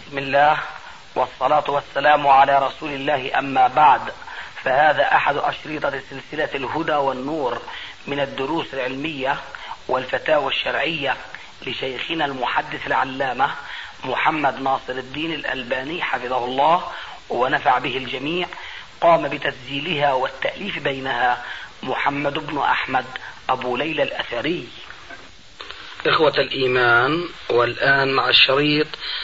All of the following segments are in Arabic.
بسم الله والصلاة والسلام على رسول الله، أما بعد، فهذا أحد أشرطة سلسلة الهدى والنور من الدروس العلمية والفتاوى الشرعية لشيخنا المحدث العلامة محمد ناصر الدين الألباني حفظه الله ونفع به الجميع. قام بتسجيلها والتأليف بينها محمد بن أحمد أبو ليلى الأثري. إخوة الإيمان، والآن مع الشريط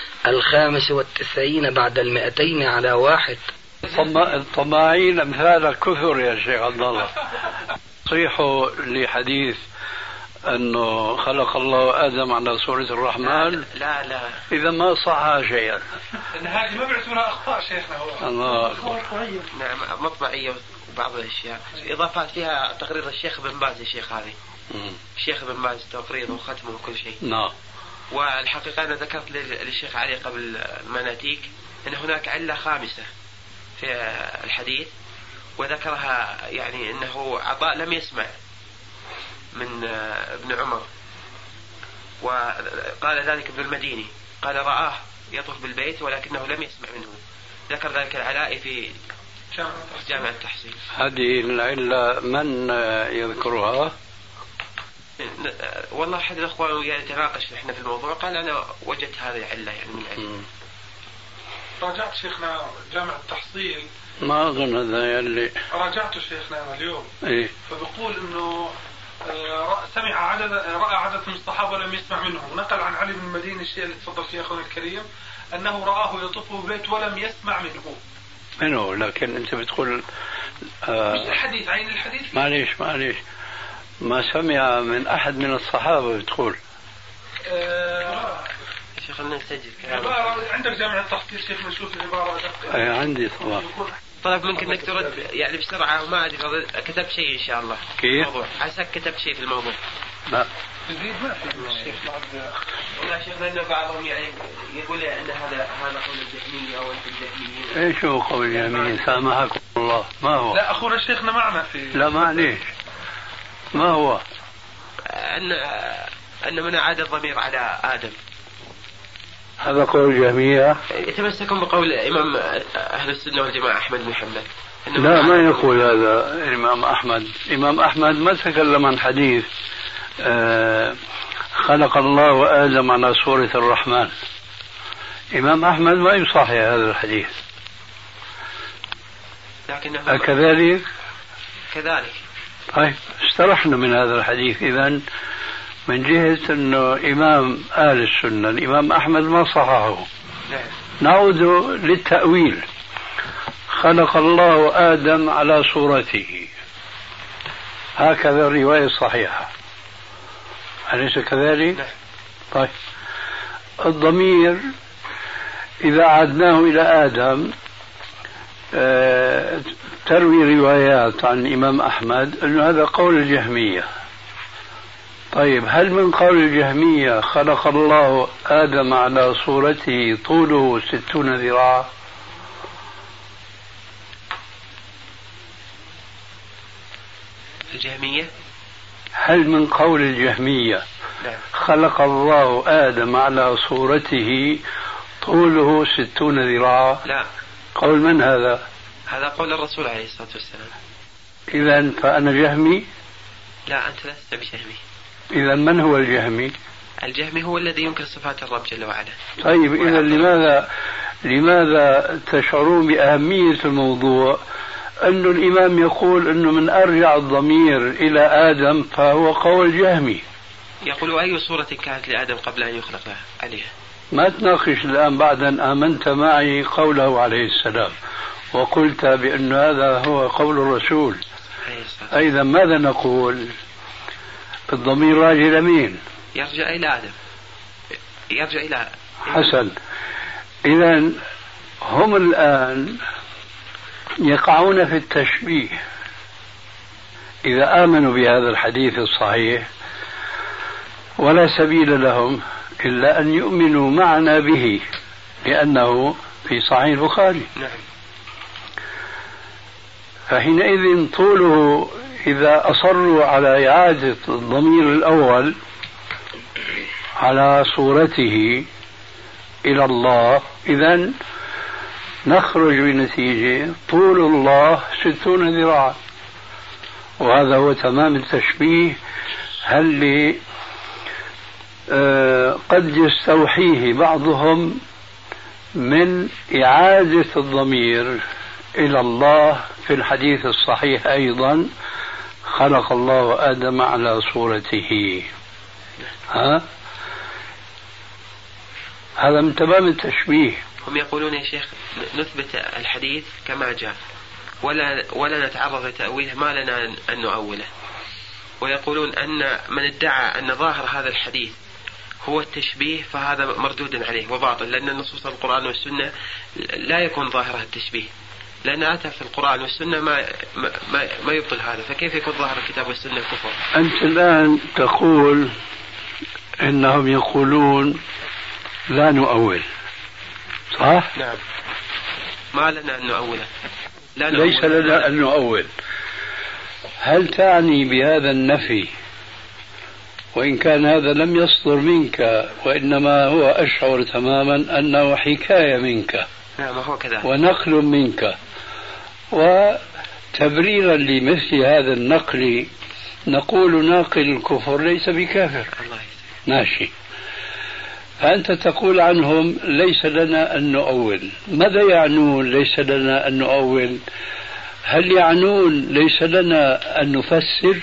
95 بعد 200 على 1. الطماعين أمثال الكثر يا شيخ عبد الله. صيحوا لحديث أنه خلق الله آدم على صورة الرحمن. لا إذا ما صح شيئا. إن هذه ما بيعتبرها أخطاء شيخنا. هو الله أكبر. نعم، مطبعية وبعض الأشياء إضافات فيها تقرير الشيخ بن باز. الشيخ هذه الشيخ بن باز تقريره وختمه وكل شيء. نعم. والحقيقة أنا ذكرت للشيخ علي قبل المناتيك أن هناك علة خامسة في الحديث، وذكرها يعني أنه عطاء لم يسمع من ابن عمر، وقال ذلك ابن المديني، قال رآه يطوف بالبيت ولكنه لم يسمع منه. ذكر ذلك العلاء في جامع التحصيل. هذه العلة من يذكرها؟ والله أحد الأخوان يتناقش احنا في الموضوع، قال أنا وجدت هذه العلة يعني من العلم. راجعت شيخنا جامع التحصيل، ما أظن هذا اللي راجعته شيخنا اليوم. إيه؟ فبقول إنه رأى عدد من الصحابة ولم يسمع منهم. نقل عن علي بن المديني الشيء اللي تفضل فيه أخونا الكريم، أنه رآه يطوف بالبيت ولم يسمع منه. لكن أنت بتقول مش الحديث، عين الحديث. معليش ما سمع من أحد من الصحابة بتقول. شيخ خلنا نسجل عندك جامع التحصيل شيخ، نشوف العبارة. عندي طبعا. طلب منك انك ترد يعني بسرعة، وما ادري كتبت شيء ان شاء الله. كيف؟ عساك كتبت شيء في الموضوع. لا تزيد ما في الشيخ لا شيخ، لأن بعضهم يعني يقول ان هذا قول الجهمية او الجهميين. ايش هو قول الجهميين؟ سامحكم الله، ما هو؟ لا أخونا شيخنا معنا في. لا معليش، ما هو؟ أن من أعاد الضمير على آدم. هذا قول الجهمية. يتمسكون بقول إمام أهل السنة والجماعة أحمد بن حنبل. لا ما يقول هذا الإمام أحمد. الإمام أحمد ما تكلم عن حديث خلق الله آدم على صورة الرحمن. إمام أحمد ما يصحح هذا الحديث. أكذلك؟ كذلك. طيب استرحنا من هذا الحديث. إذن من جهة أنه إمام أهل السنة الإمام أحمد ما صححه. نعود للتأويل. خلق الله آدم على صورته، هكذا الرواية الصحيحة، أليس كذلك؟ طيب الضمير إذا عدناه إلى آدم تروي روايات عن الإمام أحمد أن هذا قول الجهمية. طيب هل من قول الجهمية خلق الله آدم على صورته طوله 60 ذراعا؟ الجهمية؟ هل من قول الجهمية خلق الله آدم على صورته طوله 60 ذراعا؟ لا. قول من هذا؟ هذا قول الرسول عليه الصلاة والسلام. إذن فأنا جهمي؟ لا أنت لست بجهمي. إذن من هو الجهمي؟ الجهمي هو الذي ينكر صفات الرب جل وعلا. طيب إذن لماذا تشعرون بأهمية الموضوع أن الإمام يقول أنه من أرجع الضمير إلى آدم فهو قول جهمي؟ يقول أي صورة كانت لآدم قبل أن يخلق عليها. ما تناقش الآن بعد أن آمنت معي قوله عليه السلام وقلت بأن هذا هو قول الرسول. أيضا ماذا نقول؟ الضمير راجع إلى مين؟ يرجع إلى آدم. يرجع إلى حسن. إذن هم الآن يقعون في التشبيه إذا آمنوا بهذا الحديث الصحيح، ولا سبيل لهم إلا أن يؤمنوا معنا به لأنه في صحيح البخاري. فحينئذ طوله إذا أصروا على إعادة الضمير الأول على صورته إلى الله، إذن نخرج بنتيجة طول الله 60 ذراعا، وهذا هو تمام التشبيه اللي قد يستوحيه بعضهم من إعادة الضمير إلى الله في الحديث الصحيح أيضا: خلق الله آدم على صورته. هذا من تمام التشبيه. هم يقولون يا شيخ نثبت الحديث كما جاء ولا نتعرض لتأويله، ما لنا أن نؤوله. ويقولون أن من ادعى أن ظاهر هذا الحديث هو التشبيه فهذا مردود عليه وباطل، لأن النصوص القرآن والسنة لا يكون ظاهرها التشبيه، لأن أتى في القرآن والسنة ما يبطل هذا، فكيف يكون ظاهر الكتاب والسنة الكفر؟ أنت الآن تقول إنهم يقولون لا نؤول، صح؟ نعم. ما لنا أن نؤوله. ليس لنا أن نؤول. هل تعني بهذا النفي، وإن كان هذا لم يصدر منك وإنما هو أشعر تماما أنه حكاية منك؟ نعم هو كذا، ونقل منك، وتبريرا لمثل هذا النقل نقول ناقل الكفر ليس بكافر. ماشي. فأنت تقول عنهم ليس لنا أن نؤول. ماذا يعنون ليس لنا أن نؤول؟ هل يعنون ليس لنا أن نفسر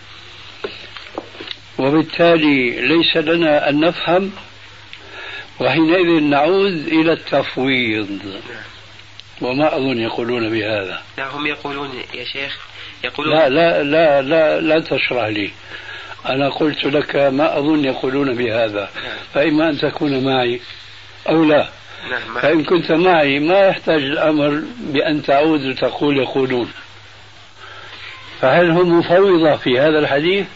وبالتالي ليس لنا أن نفهم؟ وحينئذ نعود إلى التفويض، وما أظن يقولون بهذا. لا هم يقولون يا شيخ يقولون لا لا لا لا, لا تشرح لي، أنا قلت لك ما أظن يقولون بهذا، فإما أن تكون معي أو لا. فإن كنت معي ما يحتاج الأمر بأن تعود وتقول يقولون. فهل هم مفوضة في هذا الحديث؟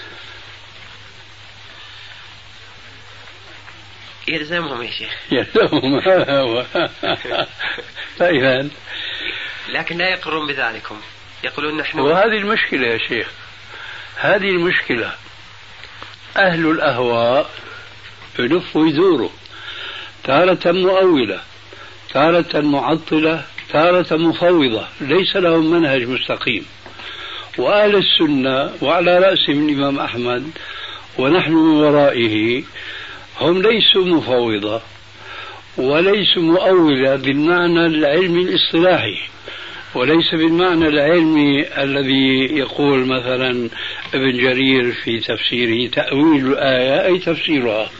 يلزمهم يا شيخ. يلزمهم. فإذا لكن لا يقرون بذلكم، يقولون نحن. وهذه المشكلة يا شيخ، هذه المشكلة. أهل الأهواء يلفوا ويدوروا، تارة مؤولة، تارة معطلة، تارة مفوضة، ليس لهم منهج مستقيم. وأهل السنة وعلى رأسهم الإمام أحمد ونحن من ورائه هم ليسوا مفوضة وليسوا مؤولة بالمعنى العلمي الاصطلاحي، وليس بالمعنى العلمي الذي يقول مثلا ابن جرير في تفسيره تأويل الآية أي تفسيرها.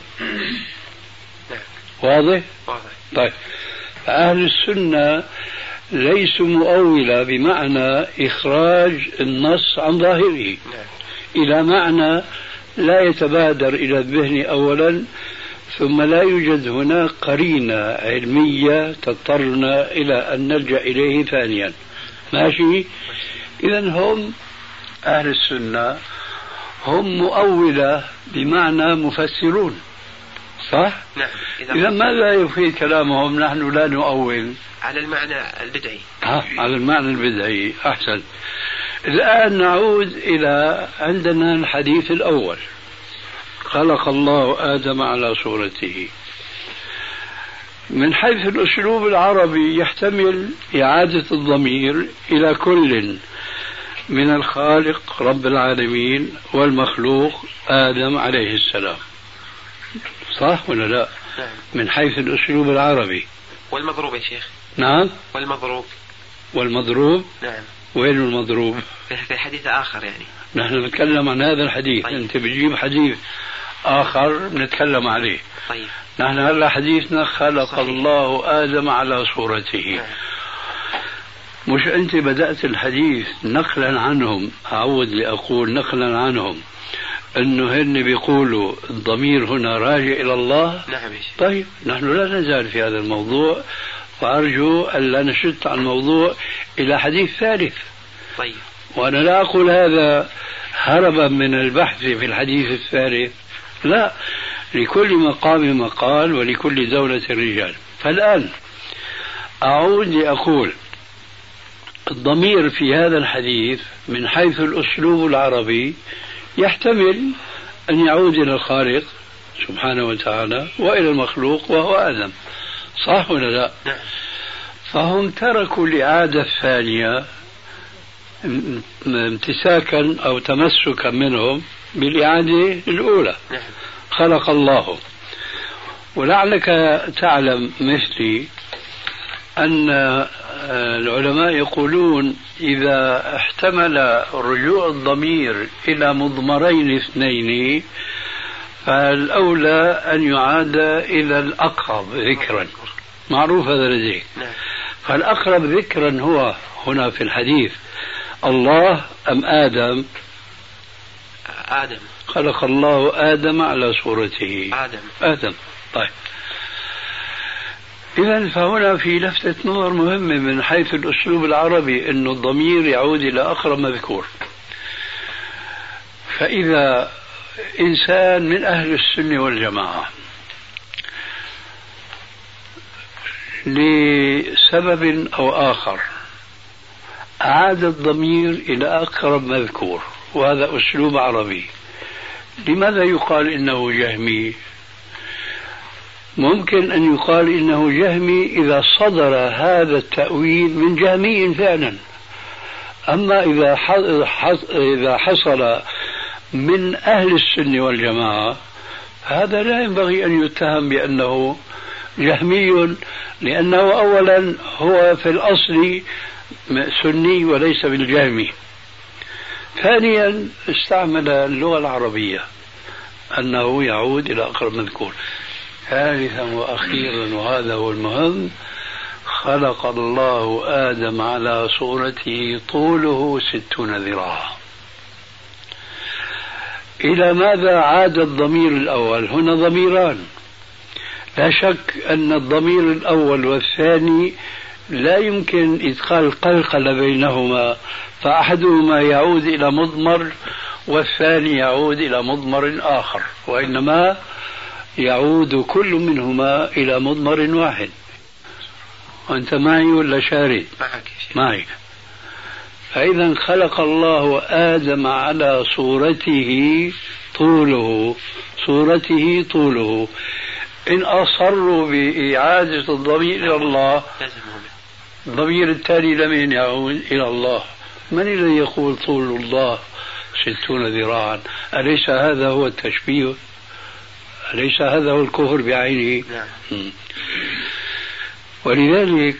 واضح؟ طيب، فأهل السنة ليسوا مؤولة بمعنى إخراج النص عن ظاهره إلى معنى لا يتبادر إلى الذهن أولا، ثم لا يوجد هناك قرينة علمية تضطرنا إلى أن نلجأ إليه ثانيا. ماشي؟ إذن هم أهل السنة هم مؤولة بمعنى مفسرون، صح؟ نعم. إذا ماذا يفيد كلامهم نحن لا نؤول؟ على المعنى البدعي. على المعنى البدعي. أحسن. الآن نعود إلى عندنا الحديث الأول: خلق الله آدم على صورته. من حيث الأسلوب العربي يحتمل إعادة الضمير إلى كل من الخالق رب العالمين والمخلوق آدم عليه السلام، صح ولا لا؟ نعم. من حيث الأسلوب العربي. والمضروب يا شيخ. نعم. والمضروب. نعم. وين المضروب؟ في حديث آخر يعني. نحن نتكلم عن هذا الحديث. طيب. أنت بتجيب حديث آخر نتكلم عليه. طيب. نحن هلا حديثنا خلق صحيح. الله آدم على صورته. نعم. مش أنت بدأت الحديث نقلا عنهم، أعود لأقول نقلا عنهم أنه هن بيقولوا الضمير هنا راجع إلى الله. نعم. طيب، نحن لا نزال في هذا الموضوع، وأرجو أن لا نشط عن الموضوع إلى حديث ثالث. طيب. وأنا لا أقول هذا هربا من البحث في الحديث الثالث، لا، لكل مقام مقال ولكل دولة رجال. فالآن أعود لأقول الضمير في هذا الحديث من حيث الأسلوب العربي يحتمل أن يعود إلى الخالق سبحانه وتعالى وإلى المخلوق وهو آدم، صح ولا لا؟ فهم تركوا الإعادة الثانية امتساكا أو تمسكا منهم بالإعادة الأولى. خلق الله. ولعلك تعلم مثلي أن العلماء يقولون إذا احتمل رجوع الضمير إلى مضمرين اثنين فالأولى أن يعاد إلى الأقرب ذكرا، معروف هذا لديك. فالأقرب ذكرا هو هنا في الحديث الله أم آدم؟ آدم. خلق الله آدم على صورته. آدم. طيب، إذا فهنا في لفتة نظر مهمة من حيث الأسلوب العربي أن الضمير يعود إلى أقرب مذكور. فإذا إنسان من أهل السنة والجماعة لسبب أو آخر أعاد الضمير إلى أقرب مذكور، وهذا أسلوب عربي، لماذا يقال إنه جهمي؟ ممكن أن يقال إنه جهمي إذا صدر هذا التأويل من جهمي فعلا، أما إذا حصل من أهل السنة والجماعة هذا لا ينبغي أن يتهم بأنه جهمي، لأنه أولا هو في الأصل سني وليس بالجهمي. ثانيا استعمل اللغة العربية أنه يعود إلى أقرب مذكور. ثالثا وأخيرا وهذا هو المهم، خلق الله آدم على صورته طوله 60 ذراعا. إلى ماذا عاد الضمير الأول؟ هنا ضميران، لا شك أن الضمير الأول والثاني لا يمكن إدخال القلقلة بينهما، فأحدهما يعود إلى مضمر والثاني يعود إلى مضمر آخر، وإنما يعود كل منهما إلى مضمر واحد. وأنت معي ولا شارد؟ معي. فإذا خلق الله آدم على صورته طوله. إن أصروا بإعادة الضمير إلى الله، الضمير التالي لمن يعود إلى الله؟ من الذي يقول طول الله 60 ذراعا؟ أليس هذا هو التشبيه؟ أليس هذا هو الكفر بعينه؟ ولذلك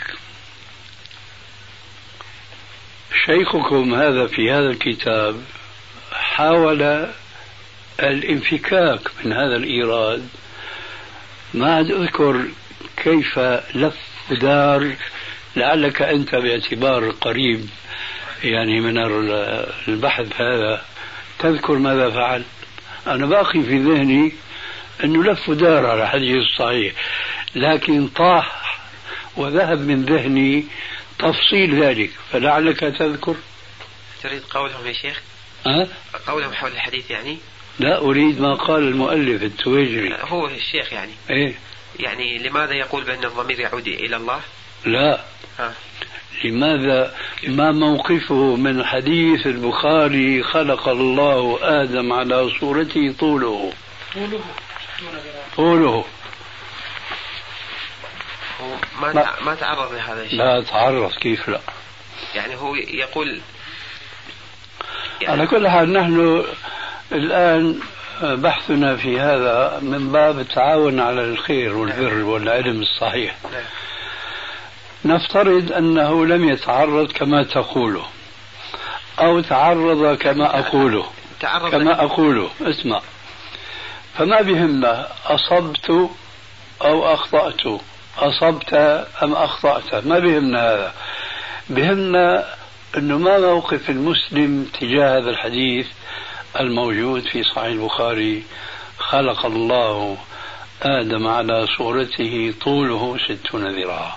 شيخكم هذا في هذا الكتاب حاول الانفكاك من هذا الإيراد. ما عاد أذكر كيف لف ودار، لعلك أنت باعتبار قريب يعني من البحث هذا تذكر ماذا فعل. أنا باقي في ذهني أنه لف ودار على حديث الصحيح، لكن طاح وذهب من ذهني تفصيل ذلك، فلعلك تذكر. تريد قولهم يا شيخ؟ قولهم حول الحديث يعني؟ لا، أريد ما قال المؤلف التويجري. هو الشيخ يعني؟ إيه؟ يعني لماذا يقول بأن الضمير يعود إلى الله؟ لا. لماذا ما موقفه من حديث البخاري خلق الله آدم على صورته طوله. ما تعرض لهذا الشيء. لا تعرض، كيف لا؟ يعني هو يقول يعني على كل حال نحن الآن بحثنا في هذا من باب التعاون على الخير والبر والعلم الصحيح. نفترض أنه لم يتعرض كما تقوله، أو تعرض كما أقوله. اسمع، فما بهمنا أصبت أو أخطأت، أصبت أم أخطأت، ما بهمنا هذا. بهمنا أنه ما موقف المسلم تجاه هذا الحديث الموجود في صحيح البخاري خلق الله آدم على صورته طوله 60 ذراعا.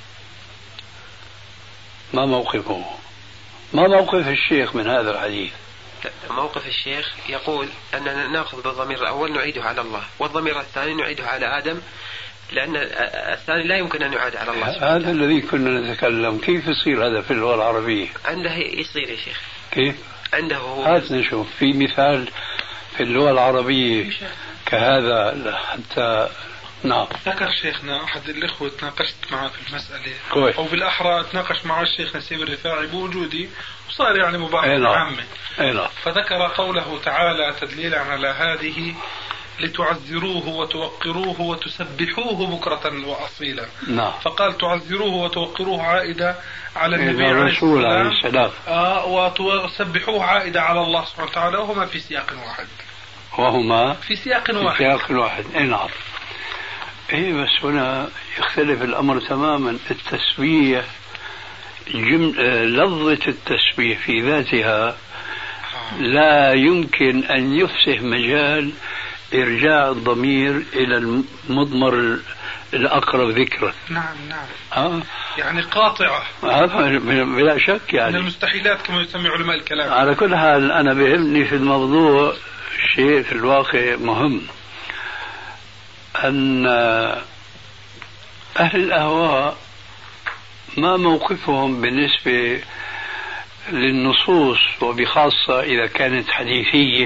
ما موقفه؟ ما موقف الشيخ من هذا الحديث؟ موقف الشيخ يقول أننا نأخذ بالضمير الأول نعيده على الله، والضمير الثاني نعيده على آدم، لأن الثاني لا يمكن أن يعاد على الله. هذا الذي كنا نتكلم. كيف يصير هذا في اللغة العربية؟ عنده يصير يا شيخ. كيف؟ عنده هو. هات نشوف في مثال في اللغة العربية كهذا حتى نعم. ذكر شيخنا أحد الإخوة تناقشت معه في المسألة كويس. أو بالأحرى تناقش معه الشيخ نسيم الرفاعي بوجودي وصار يعني مباحثة نعم. عامة. فذكر قوله تعالى تدليلا على هذه لتعزروه وتوقروه وتسبحوه بكرة وأصيلا. نعم. فقال تعزروه وتوقروه عائدة على النبي عليه السلام وتسبحوه عائدة على الله سبحانه وتعالى وهما في سياق واحد. وهما في سياق واحد. نعم. إيه بس هنا يختلف الأمر تماما. التسبيح لفظة التسبيح في ذاتها لا يمكن أن يفسح مجال إرجاع الضمير إلى المضمر الأقرب ذكرا. نعم. يعني قاطعة. بلا شك يعني. من المستحيلات كما يسمي علماء الكلام. على كل حال أنا بهمني في الموضوع شيء في الواقع مهم، أن أهل الأهواء ما موقفهم بالنسبة للنصوص، وبخاصة إذا كانت حديثية،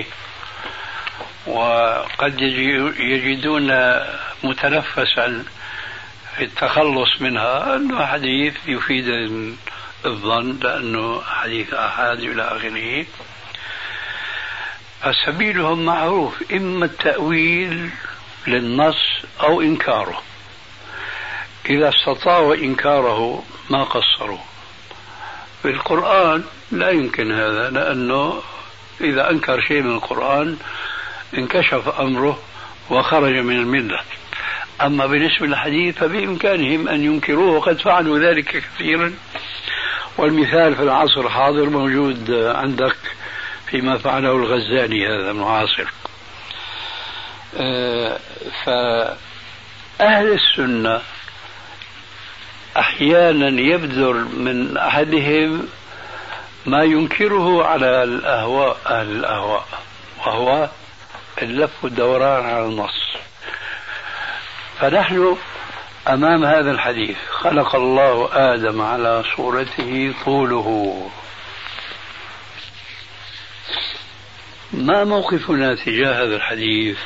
وقد يجدون متنفسا في التخلص منها أنه حديث يفيد الظن لأنه حديث أحد إلى آخره. فسبيلهم معروف، إما التأويل للنص أو إنكاره. إذا استطاعوا إنكاره ما قصروا. في القرآن لا يمكن هذا، لأنه إذا أنكر شيء من القرآن انكشف أمره وخرج من الملة. أما بالنسبة للحديث فبإمكانهم أن ينكروه، وقد فعلوا ذلك كثيرا، والمثال في العصر الحاضر موجود عندك فيما فعله الغزالي هذا المعاصر. فأهل السنة أحيانا يبدر من أحدهم ما ينكره على الأهواء، أهل الأهواء، وهو اللف والدوران على النص. فنحن أمام هذا الحديث خلق الله آدم على صورته طوله. ما موقفنا تجاه هذا الحديث؟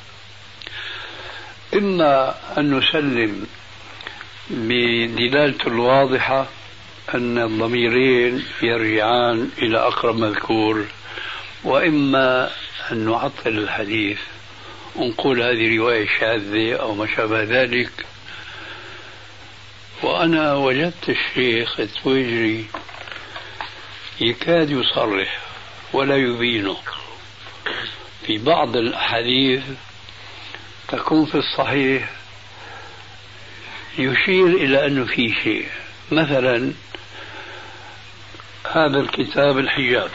إما أن نسلم بدلالته الواضحة أن الضميرين يرجعان إلى أقرب مذكور، وإما أن نعطل الحديث ونقول هذه رواية شاذة أو ما شابه ذلك. وأنا وجدت الشيخ التويجري يكاد يصرح ولا يبينه في بعض الأحاديث تكون في الصحيح يشير إلى أنه في شيء. مثلا هذا الكتاب الحجاب،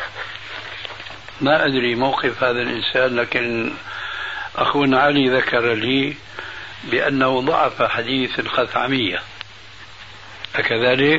ما أدري موقف هذا الإنسان، لكن أخونا علي ذكر لي بأنه ضعف حديث الخثعمية، أكذلك؟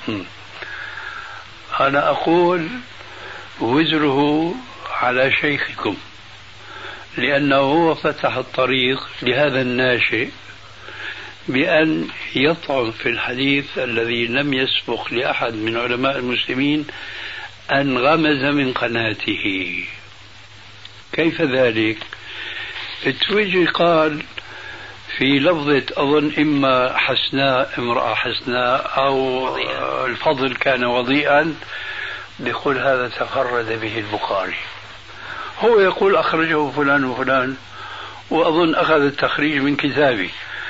أنا أقول وزره على شيخكم، لأنه هو فتح الطريق لهذا الناشئ بأن يطعن في الحديث الذي لم يسبق لأحد من علماء المسلمين أن غمز من قناته. كيف ذلك؟ التويجي قال في لفظة أظن إما حسناء، امرأة حسناء، أو الفضل كان وضيئا، بيقول هذا تفرد به البخاري. هو يقول أخرجه فلان وفلان، وأظن أخذ التخريج من كتابي،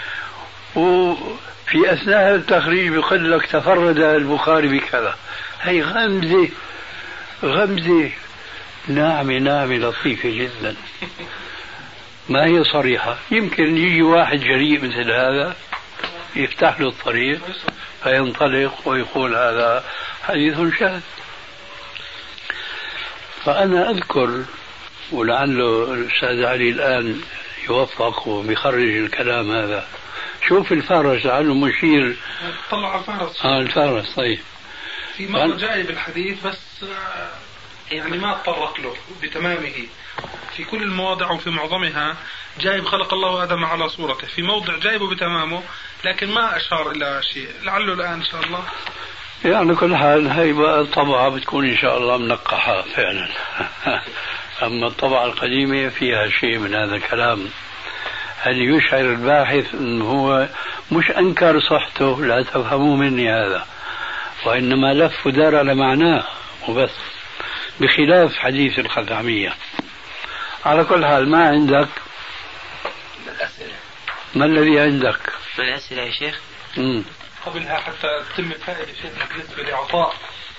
وفي أثناء التخريج بيقول لك تفرد البخاري بكذا. هي غمزة ناعمة لطيفة جدا، ما هي صريحة. يمكن يجي واحد جريء مثل هذا يفتح له الطريق فينطلق ويقول هذا حديث شاذ. فأنا أذكر، ولعله الأستاذ علي الآن يوفق وبيخرج الكلام هذا، شوف الفارس لعله مشير، طلع على الفارس. الفارس. طيب في مرة جاي بالحديث بس يعني ما تطرق له بتمامه. في كل المواضع وفي معظمها جايب خلق الله آدم على صورته، في موضع جايبه بتمامه لكن ما أشار إلى شيء. لعله الآن إن شاء الله يعني كل حال هاي بقى طبعا بتكون إن شاء الله منقحة فعلا. أما الطبعة القديمة فيها شيء من هذا الكلام. هل يشعر الباحث أنه هو مش أنكر صحته، لا تفهموا مني هذا، وإنما لف ودار على معناه وبس، بخلاف حديث الخثعمية. على كل حال ما عندك الأسئلة؟ ما الذي عندك من الأسئلة يا شيخ؟ قبلها حتى تتم فائدة شيخنا بالنسبة لعطاء.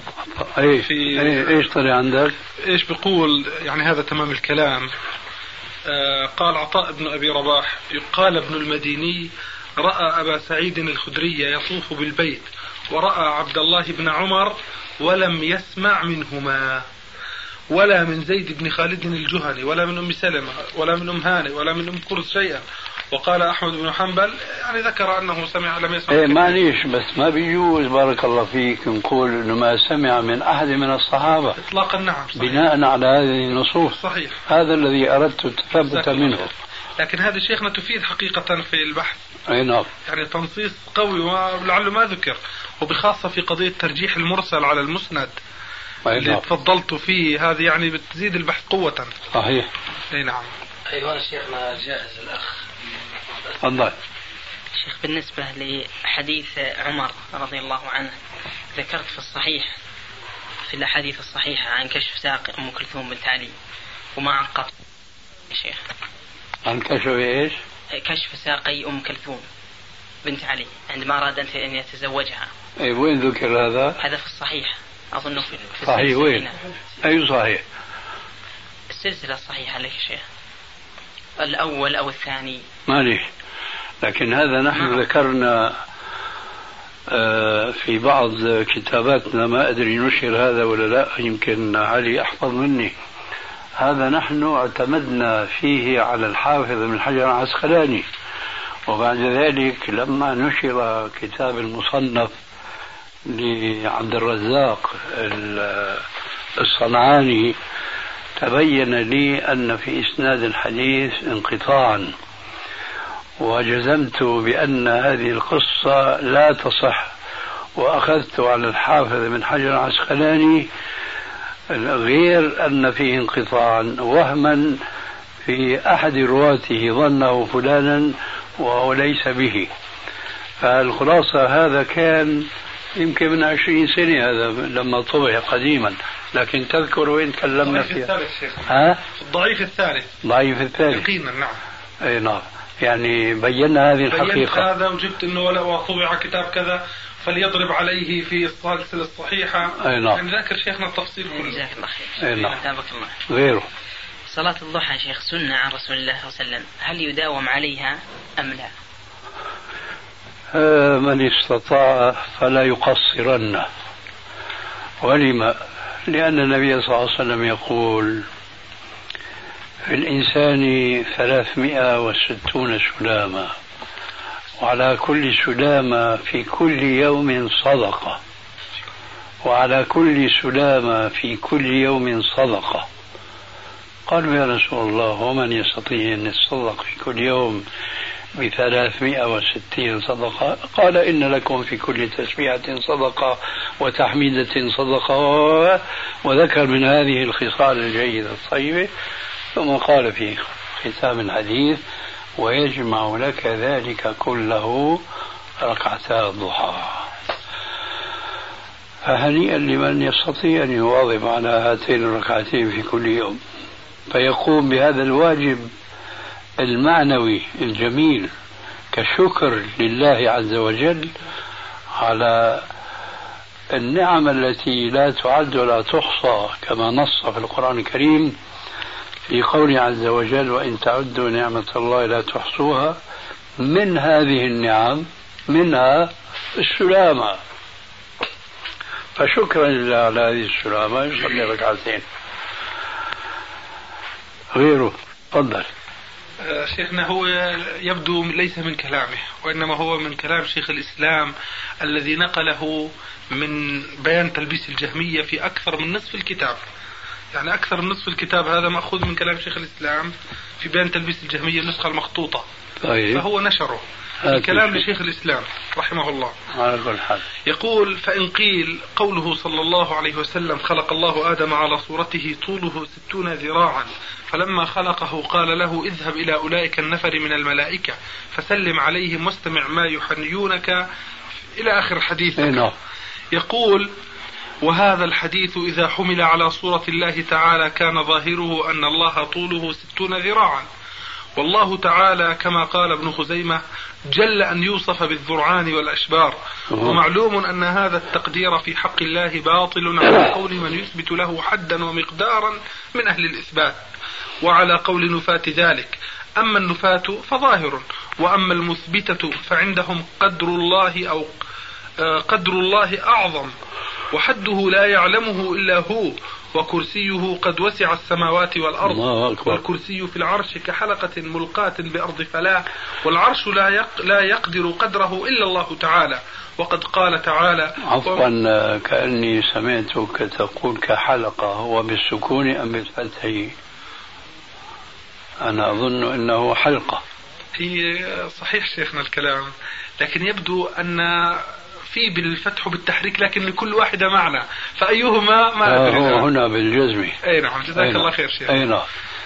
ايش طلع عندك؟ ايش بيقول يعني هذا تمام الكلام. قال عطاء بن أبي رباح: قال ابن المديني: رأى أبا سعيد الخدري يطوف بالبيت ورأى عبد الله بن عمر ولم يسمع منهما، ولا من زيد بن خالد الجهني ولا من أم سلمة ولا من أم هاني ولا من أم كرز شيئا. وقال أحمد بن حنبل يعني ذكر أنه سمع لم يسمع. معليش، بس ما بيجوز بارك الله فيك نقول أنه ما سمع من أحد من الصحابة إطلاقا. نعم صحيح. بناء على هذه النصوص. صحيح. هذا الذي أردت التثبت منه. لكن هذا شيخنا تفيد حقيقة في البحث. نعم. يعني تنصيص قوي ولعله ما ذكر، وبخاصة في قضية ترجيح المرسل على المسند اللي تفضلت فيه، هذه يعني بتزيد البحث قوة. صحيح. اي نعم. أيها شيخنا جاهز الأخ. تفضل. شيخ بالنسبة لحديث عمر رضي الله عنه، ذكرت في الصحيح في الأحاديث الصحيحة عن كشف ساق أم كلثوم بنت علي، وما عقبت يا شيخ. عن كشف ايش؟ كشف ساقي أم كلثوم بنت علي عندما أراد أن يتزوجها. وين ذكر هذا؟ هذا في الصحيح أظنه في صحيح. وين؟ أي صحيح؟ السلسلة الصحيحة لك يا شيخ، الأول أو الثاني ماليش. لكن هذا نحن ذكرنا في بعض كتاباتنا، ما أدري نشر هذا ولا لا، يمكن علي أحفظ مني. هذا نحن اعتمدنا فيه على الحافظ ابن حجر العسقلاني، وبعد ذلك لما نشر كتاب المصنف لعبد الرزاق الصنعاني تبين لي أن في إسناد الحديث انقطاعا، وجزمت بأن هذه القصة لا تصح، وأخذت على الحافظ بن حجر العسقلاني غير أن فيه انقطاعا وهما في أحد رواته ظنه فلانا وهو ليس به. فالخلاصة هذا كان يمكن من 20 سنة هذا لما طبع قديما، لكن تذكر وين تكلمنا فيها؟ الضعيف الثالث. ضعيف الثالث يقينا. نعم. اي نعم. يعني بينا هذه الحقيقة. هذا وجبت انه ولا طبع كتاب كذا فليضرب عليه في السلسلة الصحيحة. اي نعم. يعني ذاكر شيخنا التفصيل كله. جزاك الله خير. اي نعم. تابك الله. غيره. صلاة الضحى شيخ سنة عن رسول الله صلى الله عليه وسلم، هل يداوم عليها أم لا؟ من استطاع فلا يقصرن. ولما؟ لأن النبي صلى الله عليه وسلم يقول: في الإنسان 360 سلامة، وعلى كل سلامة في كل يوم صدقة، وعلى كل سلامة في كل يوم صدقة. قالوا: يا رسول الله ومن يستطيع أن يتصدق في كل يوم ب360 صدقة؟ قال: إن لكم في كل تسبيحة صدقة وتحميدة صدقة، وذكر من هذه الخصال الجيدة الطيبة، ثم قال في ختام الحديث: ويجمع لك ذلك كله ركعتا الضحى. فهنيئا لمن يستطيع أن يواظب على هاتين الركعتين في كل يوم، فيقوم بهذا الواجب المعنوي الجميل كشكر لله عز وجل على النعم التي لا تعد ولا تحصى، كما نص في القرآن الكريم في قوله عز وجل: وإن تعدوا نعمة الله لا تحصوها. من هذه النعم منها السلامة، فشكرا لله على هذه السلامة يصلي ركعتين. غيره. تفضل. شيخنا هو يبدو ليس من كلامه، وإنما هو من كلام شيخ الإسلام الذي نقله من بيان تلبيس الجهمية في أكثر من نصف الكتاب. يعني أكثر من نصف الكتاب هذا مأخوذ من كلام شيخ الإسلام في بيان تلبيس الجهمية النسخة المخطوطة. طيب. فهو نشره الكلام لشيخ الإسلام رحمه الله. على كل حال. يقول: فإن قيل قوله صلى الله عليه وسلم خلق الله آدم على صورته طوله 60 ذراعا فلما خلقه قال له اذهب إلى أولئك النفر من الملائكة فسلم عليهم واستمع ما يحنيونك إلى آخر الحديث. يقول: وهذا الحديث إذا حمل على صورة الله تعالى كان ظاهره أن الله طوله 60 ذراعا، والله تعالى كما قال ابن خزيمة جل أن يوصف بالذرعان والأشبار، ومعلوم أن هذا التقدير في حق الله باطل على قول من يثبت له حدا ومقدارا من أهل الإثبات، وعلى قول نفاة ذلك. أما النفاة فظاهر، وأما المثبتة فعندهم قدر الله أو قدر الله أعظم، وحده لا يعلمه إلا هو، وكرسيه قد وسع السماوات والأرض، والكرسي في العرش كحلقة ملقاة بأرض فلاة، والعرش لا يقدر قدره إلا الله تعالى. وقد قال تعالى: عفوا كأني سمعتك تقول كحلقة، هو بالسكون أم بالفتح؟ أنا أظن أنه حلقة. هي صحيح شيخنا الكلام، لكن يبدو أن في بالفتح بالتحريك، لكن لكل واحدة معنى، فأيهما ما أدري. هو هنا بالجزم. أي نعم، جزاك الله خير شيخ. أي نعم.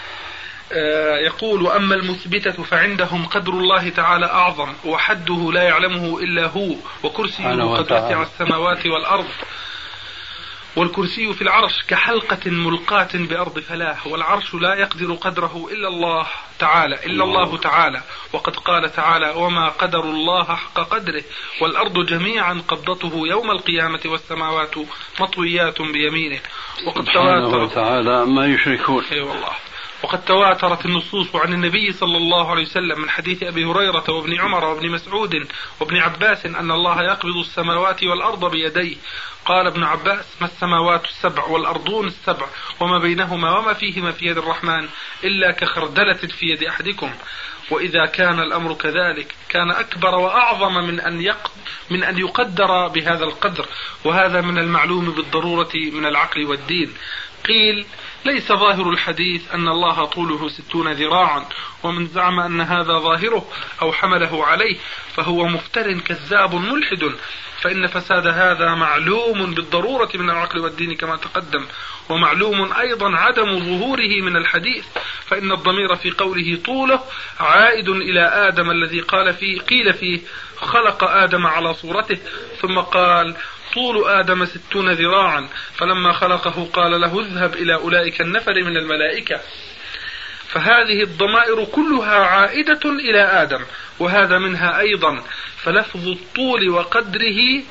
يقول: وأما المثبتة فعندهم قدر الله تعالى أعظم، وحده لا يعلمه إلا هو، وكرسيه قد وسع السماوات والأرض، والكرسي في العرش كحلقة ملقاة بأرض فلاة، والعرش لا يقدر قدره إلا الله تعالى. وقد قال تعالى: وما قدر الله حق قدره، والأرض جميعا قبضته يوم القيامة والسماوات مطويات بيمينه. وقد تعالى ما يشركون. أي والله. وقد تواترت النصوص عن النبي صلى الله عليه وسلم من حديث أبي هريرة وابن عمر وابن مسعود وابن عباس أن الله يقبض السماوات والأرض بيديه. قال ابن عباس: ما السماوات السبع والأرضون السبع وما بينهما وما فيهما في يد الرحمن إلا كخردلة في يد أحدكم. وإذا كان الأمر كذلك كان أكبر وأعظم من أن يقدر بهذا القدر، وهذا من المعلوم بالضرورة من العقل والدين. قيل: ليس ظاهر الحديث أن الله طوله 60 ذراعا، ومن زعم أن هذا ظاهره أو حمله عليه فهو مفتر كذاب ملحد، فإن فساد هذا معلوم بالضرورة من العقل والدين كما تقدم، ومعلوم أيضا عدم ظهوره من الحديث، فإن الضمير في قوله طوله عائد إلى آدم الذي قيل فيه خلق آدم على صورته، ثم قال طول آدم 60 ذراعا، فلما خلقه قال له اذهب إلى أولئك النفر من الملائكة. فهذه الضمائر كلها عائدة إلى آدم، وهذا منها أيضا. فلفظ الطول وقدره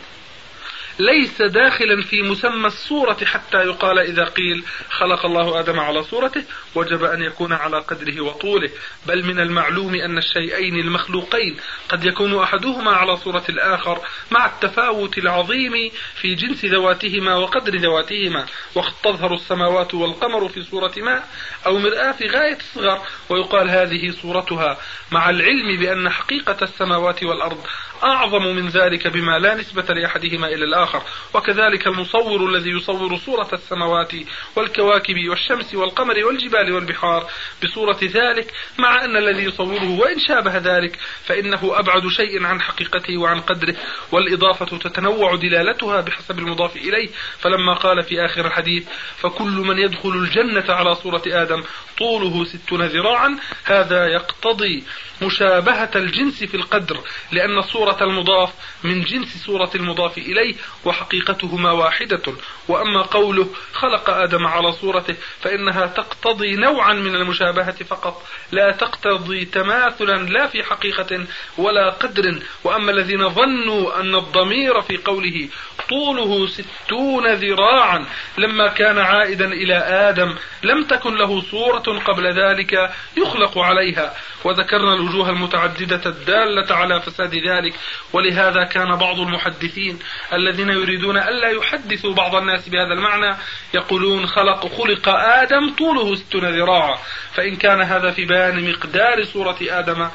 ليس داخلا في مسمى الصورة حتى يقال إذا قيل خلق الله آدم على صورته وجب أن يكون على قدره وطوله، بل من المعلوم أن الشيئين المخلوقين قد يكون أحدهما على صورة الآخر مع التفاوت العظيم في جنس ذواتهما وقدر ذواتهما. وقد تظهر السماوات والقمر في صورة ماء أو مرآة في غاية الصغر ويقال هذه صورتها، مع العلم بأن حقيقة السماوات والأرض أعظم من ذلك بما لا نسبة لأحدهما إلى الآخر. وكذلك المصور الذي يصور صورة السماوات والكواكب والشمس والقمر والجبال والبحار بصورة ذلك، مع أن الذي يصوره وإن شابه ذلك فإنه أبعد شيء عن حقيقته وعن قدره، والإضافة تتنوع دلالتها بحسب المضاف إليه. فلما قال في آخر الحديث فكل من يدخل الجنة على صورة آدم طوله 60 ذراعا، هذا يقتضي مشابهة الجنس في القدر، لأن صورة المضاف من جنس صورة المضاف إليه وحقيقتهما واحدة. وأما قوله خلق آدم على صورته فإنها تقتضي نوعا من المشابهة فقط، لا تقتضي تماثلا لا في حقيقة ولا قدر. وأما الذين ظنوا أن الضمير في قوله طوله 60 ذراعا لما كان عائدا إلى آدم لم تكن له صورة قبل ذلك يخلق عليها، وذكرنا الوجوه المتعددة الدالة على فساد ذلك. ولهذا كان بعض المحدثين الذين يريدون ألا يحدثوا بعض الناس بهذا المعنى يقولون خلق آدم طوله 60 ذراعا، فإن كان هذا في بيان مقدار صورة آدم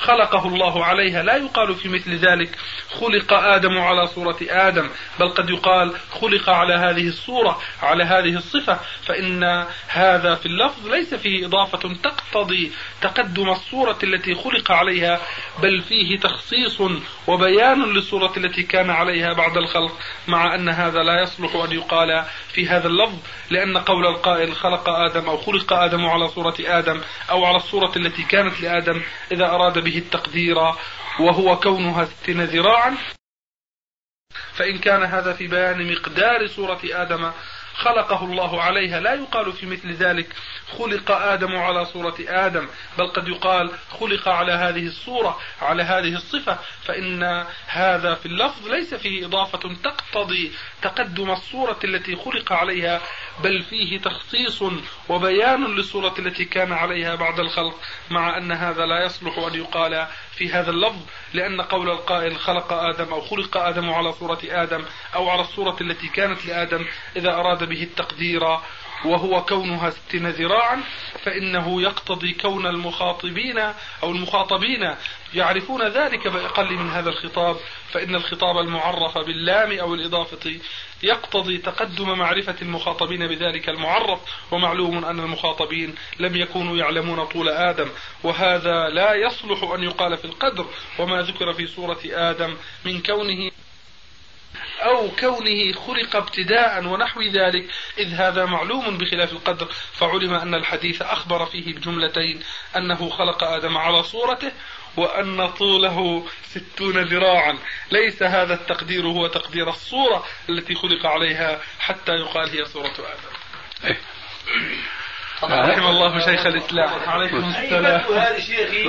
خلقه الله عليها لا يقال في مثل ذلك خلق آدم على صورة آدم، بل قد يقال خلق على هذه الصورة على هذه الصفة، فإن هذا في اللفظ ليس فيه إضافة تقتضي تقدم الصورة التي خلق عليها، بل فيه تخصيص وبيان للصورة التي كان عليها بعد الخلق، مع أن هذا لا يصلح أن يقال في هذا اللفظ، لأن قول القائل خلق آدم أو خلق آدم على صورة آدم أو على الصورة التي كانت لآدم إذا أراد به التقدير وهو كونها 60 ذراعا، فإن كان هذا في بيان مقدار صورة آدم خلقه الله عليها لا يقال في مثل ذلك خلق آدم على صورة آدم، بل قد يقال خلق على هذه الصورة على هذه الصفة، فإن هذا في اللفظ ليس فيه إضافة تقتضي تقدم الصورة التي خلق عليها، بل فيه تخصيص وبيان للصورة التي كان عليها بعد الخلق، مع أن هذا لا يصلح أن يقال في هذا اللفظ، لأن قول القائل خلق آدم أو خلق آدم على صورة آدم أو على الصورة التي كانت لآدم إذا أراد به التقدير وهو كونها 60 ذراعا، فإنه يقتضي كون المخاطبين أو المخاطبين يعرفون ذلك بأقل من هذا الخطاب، فإن الخطاب المعرف باللام أو الإضافة يقتضي تقدم معرفة المخاطبين بذلك المعرف، ومعلوم أن المخاطبين لم يكونوا يعلمون طول آدم، وهذا لا يصلح أن يقال في القدر وما ذكر في سورة آدم من كونه أو كونه خلق ابتداء ونحو ذلك، إذ هذا معلوم بخلاف القدر، فعلم أن الحديث أخبر فيه بجملتين أنه خلق آدم على صورته وأن طوله 60 ذراعا، ليس هذا التقدير هو تقدير الصورة التي خلق عليها حتى يقال هي صورة آدم. رحم الله شيخ الإسلام. عليكم السلام. هذه شيخي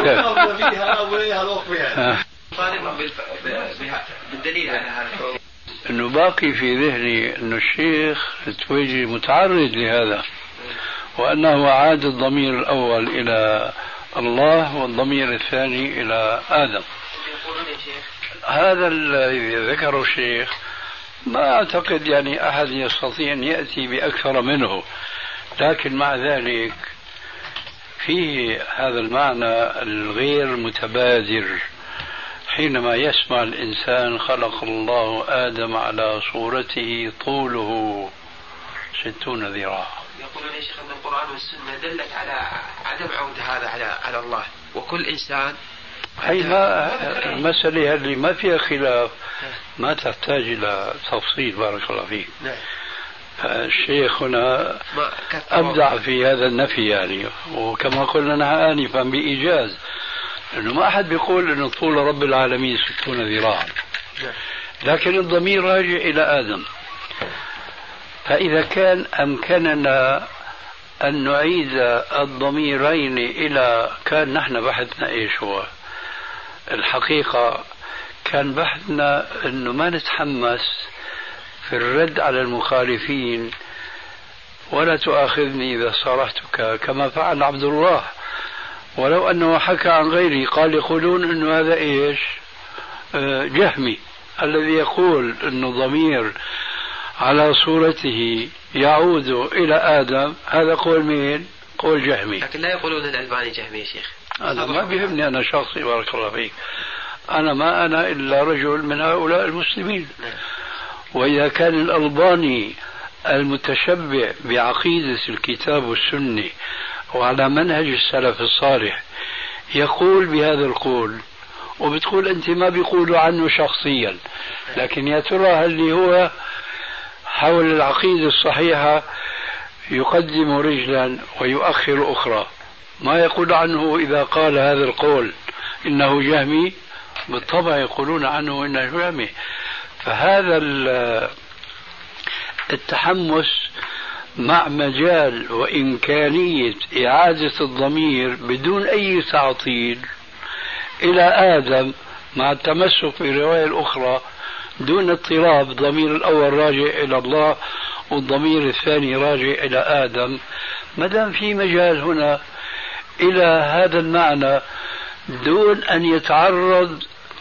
بالدليل على هذا أنه باقي في ذهني أنه الشيخ التويجي متعرض لهذا، وأنه عاد الضمير الأول إلى الله والضمير الثاني إلى آدم. هذا الذي ذكره الشيخ ما أعتقد يعني أحد يستطيع أن يأتي بأكثر منه، لكن مع ذلك فيه هذا المعنى الغير متبادر حينما يسمع الإنسان خلق الله آدم على صورته طوله 60 ذراعا. يقولون يا شيخ أن القرآن والسنة دلت على عدم عود هذا على الله، وكل إنسان هي ما المسألة اللي ما فيها خلاف، ما تحتاج إلى تفصيل. بارك الله فيك. الشيخ هنا أبدع في هذا النفي يعني، وكما قلنا آنفا بإيجاز، لأنه ما أحد بيقول أن طول رب العالمين 60 ذراعا، لكن الضمير راجع إلى آدم. فإذا كان أمكننا أن نعيد الضميرين إلى، كان نحن بحثنا إيش هو الحقيقة، كان بحثنا أنه ما نتحمس في الرد على المخالفين، ولا تؤاخذني إذا صارحتك كما فعل عبد الله، ولو أنه حكى عن غيره. قال يقولون أنه هذا إيش جهمي الذي يقول أنه ضمير على صورته يعود إلى آدم، هذا قول مين؟ قول جهمي. لكن لا يقولون الألباني جهمي يا شيخ. هذا ما بيهمني أنا شخصي، بارك الله فيك، أنا إلا رجل من هؤلاء المسلمين. وإذا كان الألباني المتشبع بعقيدة الكتاب والسنة وعلى منهج السلف الصالح يقول بهذا القول، وبتقول أنت ما بيقولوا عنه شخصيا، لكن يا ترى هل هو حول العقيدة الصحيحة يقدم رجلا ويؤخر أخرى؟ ما يقول عنه إذا قال هذا القول إنه جهمي؟ بالطبع يقولون عنه إنه جهمي. فهذا التحمس مع مجال وإمكانية إعادة الضمير بدون أي تعطيل إلى آدم، مع التمسك في الرواية الأخرى دون اضطراب، الضمير الأول راجع إلى الله والضمير الثاني راجع إلى آدم، مدام في مجال هنا إلى هذا المعنى دون أن يتعرض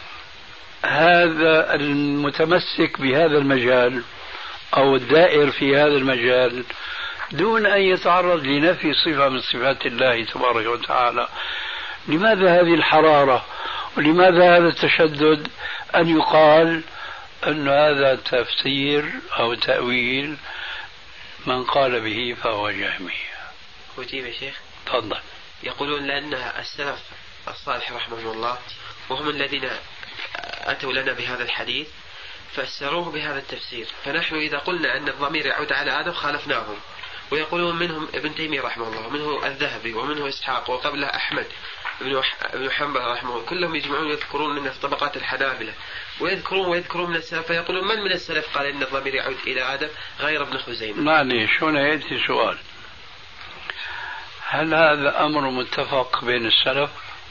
هذا المتمسك بهذا المجال أو الدائر في هذا المجال دون أن يتعرض لنفي صفة من صفات الله تبارك وتعالى، لماذا هذه الحرارة ولماذا هذا التشدد أن يقال أن هذا تفسير أو تأويل من قال به فهو جهمي؟ أجيب يا شيخ. تفضل. يقولون لأن السلف الصالح رحمه الله وهم الذين أتوا لنا بهذا الحديث فسروه بهذا التفسير، فنحن إذا قلنا أن الضمير يعود على آدم خالفناهم. ويقولون منهم ابن تيمية رحمه الله ومنه الذهبي ومنه إسحاق وقبله أحمد بن حنبل رحمه الله، كلهم يجمعون يذكرون من في طبقات الحنابلة ويذكرون من السلف، فيقولون من السلف قال إن الضمير يعود إلى آدم غير ابن خزيمة. معليش هنا يأتي سؤال، هل هذا أمر متفق بين السلف؟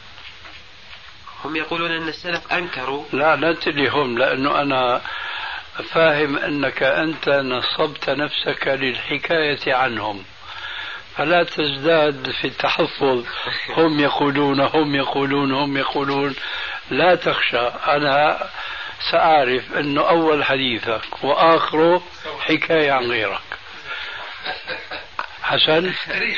هم يقولون أن السلف أنكروا. لا تلهم، لأنه أنا فاهم أنك أنت نصبت نفسك للحكاية عنهم، فلا تزداد في التحفظ. هم يقولون لا تخشى، أنا سأعرف أنه أول حديثك وآخره حكاية عن غيرك. حسن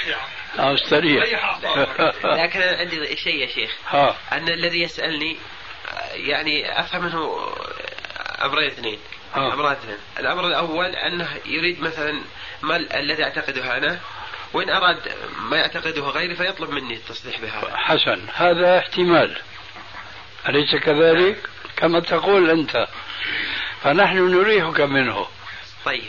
استريح. لكن عندي شيء يا شيخ، أن الذي يسألني يعني أفهم منه أمرين اثنين. الأمر الأول أنه يريد مثلا ما الذي أعتقده أنا، وإن أراد ما يعتقده غيري فيطلب مني التصريح بهذا. حسن، هذا احتمال، أليس كذلك؟ كما تقول أنت، فنحن نريحك منه. طيب.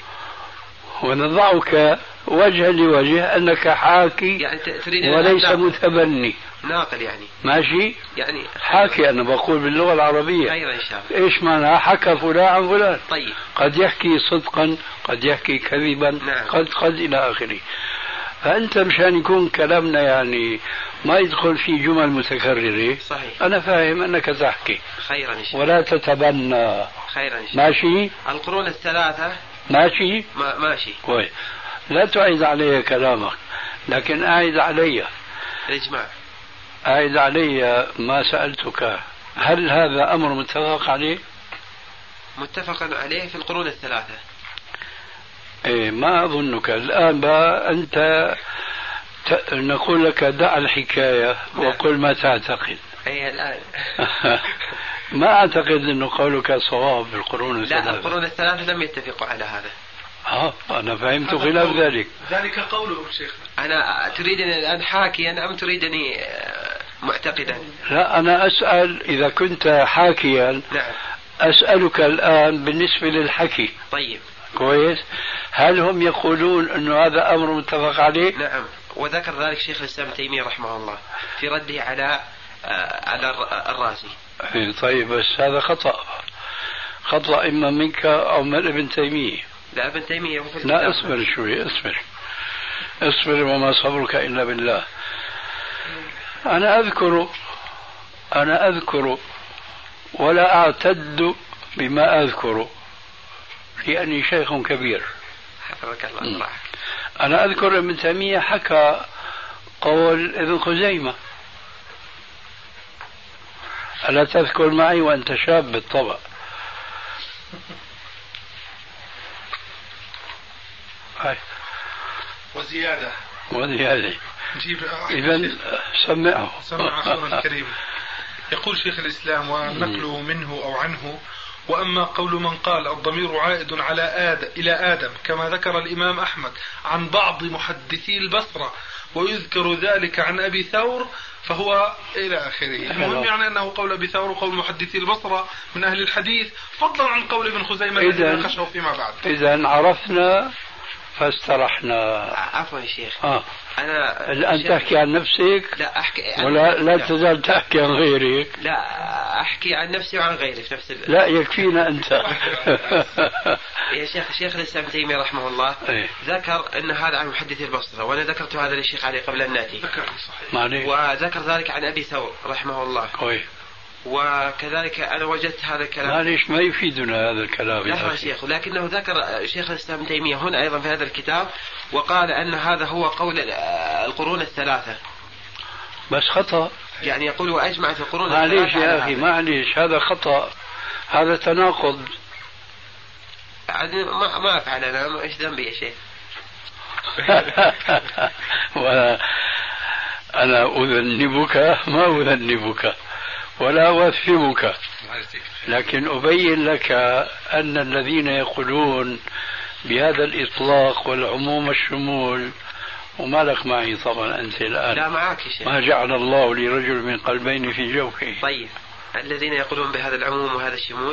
ونضعك وجها لوجه أنك حاكي يعني وليس متبني. ناقل يعني. ماشي؟ يعني حاكي، أنا بقول باللغة العربية. خير إن شاء الله. إيش معنى حكى فلان عن فلان؟ طيب. قد يحكي صدقا، قد يحكي كذبا. نعم. قد إلى آخره. فأنت مشان يكون كلامنا يعني ما يدخل في جمل متكررة. صحيح. أنا فاهم أنك تحكي. خيرا إن شاء الله. ولا تتبنى. خيرا إن شاء الله. ماشي؟ القرون الثلاثة. ماشي؟ ماشي. كويس. لا تعيد علي كلامك، لكن أعيد علي الإجماع. أعيد علي ما سألتك، هل هذا أمر متفق عليه؟ متفق عليه في القرون الثلاثة. إيه، ما أظنك الآن بقى أنت نقول لك دع الحكاية وقل ما تعتقد. أي الآن. ما أعتقد أنه قولك صواب في القرون الثلاثة. لا، القرون الثلاثة لم يتفقوا على هذا. أنا فهمت خلاف ذلك. ذلك قوله شيخ. أنا تريدني الآن حاكيا أم تريدني معتقدا؟ لا، أنا أسأل إذا كنت حاكيا. نعم. أسألك الآن بالنسبة للحكي. طيب. كويس. هل هم يقولون أنه هذا أمر متفق عليه؟ نعم، وذكر ذلك شيخ الإسلام تيمية رحمه الله في رده على الرازي. طيب، بس هذا خطأ إما منك أو من ابن تيمية. لا، ابن تيمية. لا، اصبر شوي، اصبر وما صبرك إلا بالله. أنا أذكر ولا أعتد بما أذكر لأني شيخ كبير. حفظك الله. أنا أذكر ابن تيمية حكى قول ابن خزيمة، ألا تذكر معي وأنت شاب بالطبع؟ وزيادة. إذن سمع سورة الكريم. يقول شيخ الإسلام ونقله منه أو عنه: وأما قول من قال الضمير عائد إلى آدم كما ذكر الإمام أحمد عن بعض محدثي البصرة ويذكر ذلك عن أبي ثور فهو إلى آخره. المهم يعني أنه قول أبي ثور وقول محدثي البصرة من أهل الحديث، فضلا عن قول ابن خزيمة الذي ناقشه فيما بعد. إذن عرفنا فاسترحنا. عفوا يا شيخ. أنا الآن تحكي عن نفسك؟ لا، أحكي ولا لا تزال تحكي عن غيرك؟ لا، أحكي عن نفسي وعن غيري في نفس لا، يكفينا أنت. يا شيخ الإسلام تيمية رحمه الله ذكر أن هذا عن محدثي البصرة، وأنا ذكرت هذا للشيخ علي قبل أن نأتي. وذكر ذلك عن أبي ثور رحمه الله. وكذلك أنا وجدت هذا الكلام. معليش، ما يفيدنا هذا الكلام يا شيخ، لكنه ذكر شيخ الإسلام تيمية هنا أيضا في هذا الكتاب وقال أن هذا هو قول القرون الثلاثة. بس خطأ. يعني يقول وأجمعت القرون الثلاثة. معليش يا أخي، معليش، هذا خطأ، هذا تناقض. يعني ما أفعل أنا، إيش ذنبي يا شيخ؟ أنا أذنبك ما أذنبك ولا أوثبك، لكن أبين لك أن الذين يقولون بهذا الإطلاق والعموم الشمول، وما لك معي طبعا أنت الآن، لا معك يا شيخ، ما جعل الله لرجل من قلبين في جوفه. طيب الذين يقولون بهذا العموم وهذا الشمول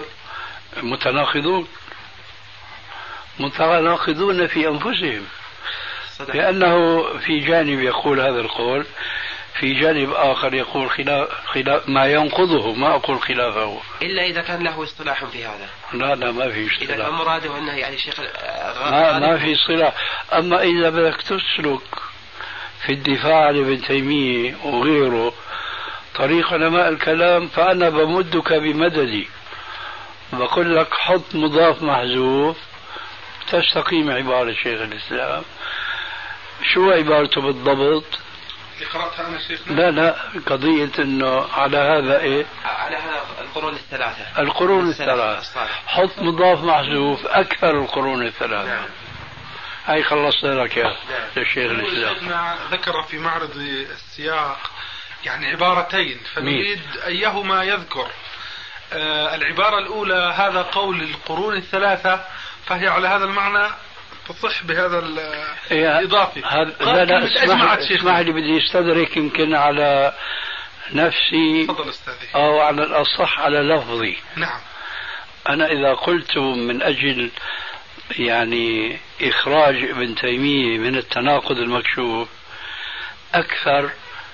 متناقضون في أنفسهم، لأنه في جانب يقول هذا القول، في جانب آخر يقول خلاف ما ينقضه، ما أقول خلافه، إلا إذا كان له اصطلاح في هذا. لا ما في اصطلاح، إذا كان مراده أنه يعني شيخ ما في اصطلاح. أما إذا بدك تسلك في الدفاع عن ابن تيمية وغيره طريق علماء الكلام، فأنا بمدك بمددي، بقول لك حط مضاف محذوف تستقيم عبارة شيخ الإسلام. شو عبارته بالضبط؟ قرأتها أنا شيخنا؟ لا قضية أنه على هذا إيه؟ على هذا القرون الثلاثة حط مضاف محذوف أكثر القرون الثلاثة. نعم. هاي خلصنا لك يا الشيخ الإسلام. ذكر في معرض السياق يعني عبارتين، فنريد أيهما يذكر. العبارة الأولى هذا قول القرون الثلاثة، فهي على هذا المعنى تصح بهذا الإضافي. لا اسمح لي بدي استدرك يمكن على نفسي أو على الأصح على لفظي. نعم. أنا إذا قلت من أجل يعني إخراج ابن تيمية من التناقض المكشوف أكثر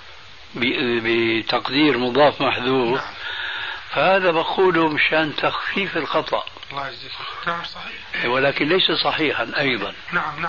بتقدير مضاف محذوف، نعم. فهذا بقوله مشان تخفيف الخطأ. الله يجزيك. نعم صحيح، ولكن ليس صحيحا أيضا. نعم.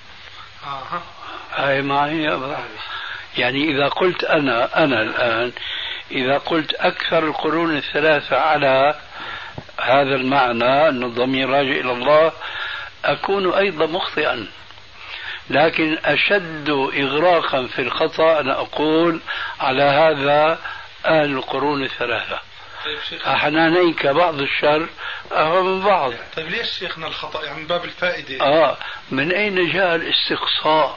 هاي معي يعني إذا قلت أنا الآن إذا قلت أكثر القرون الثلاثة على هذا المعنى أن الضمير راجع إلى الله، أكون أيضا مخطئا، لكن أشد إغراقا في الخطأ أنا أقول على هذا أهل القرون الثلاثة. أحنانيك بعض الشر أهو من بعض. طيب ليش شيخنا الخطأ يعني من باب الفائدة؟ من أين جاء الاستقصاء؟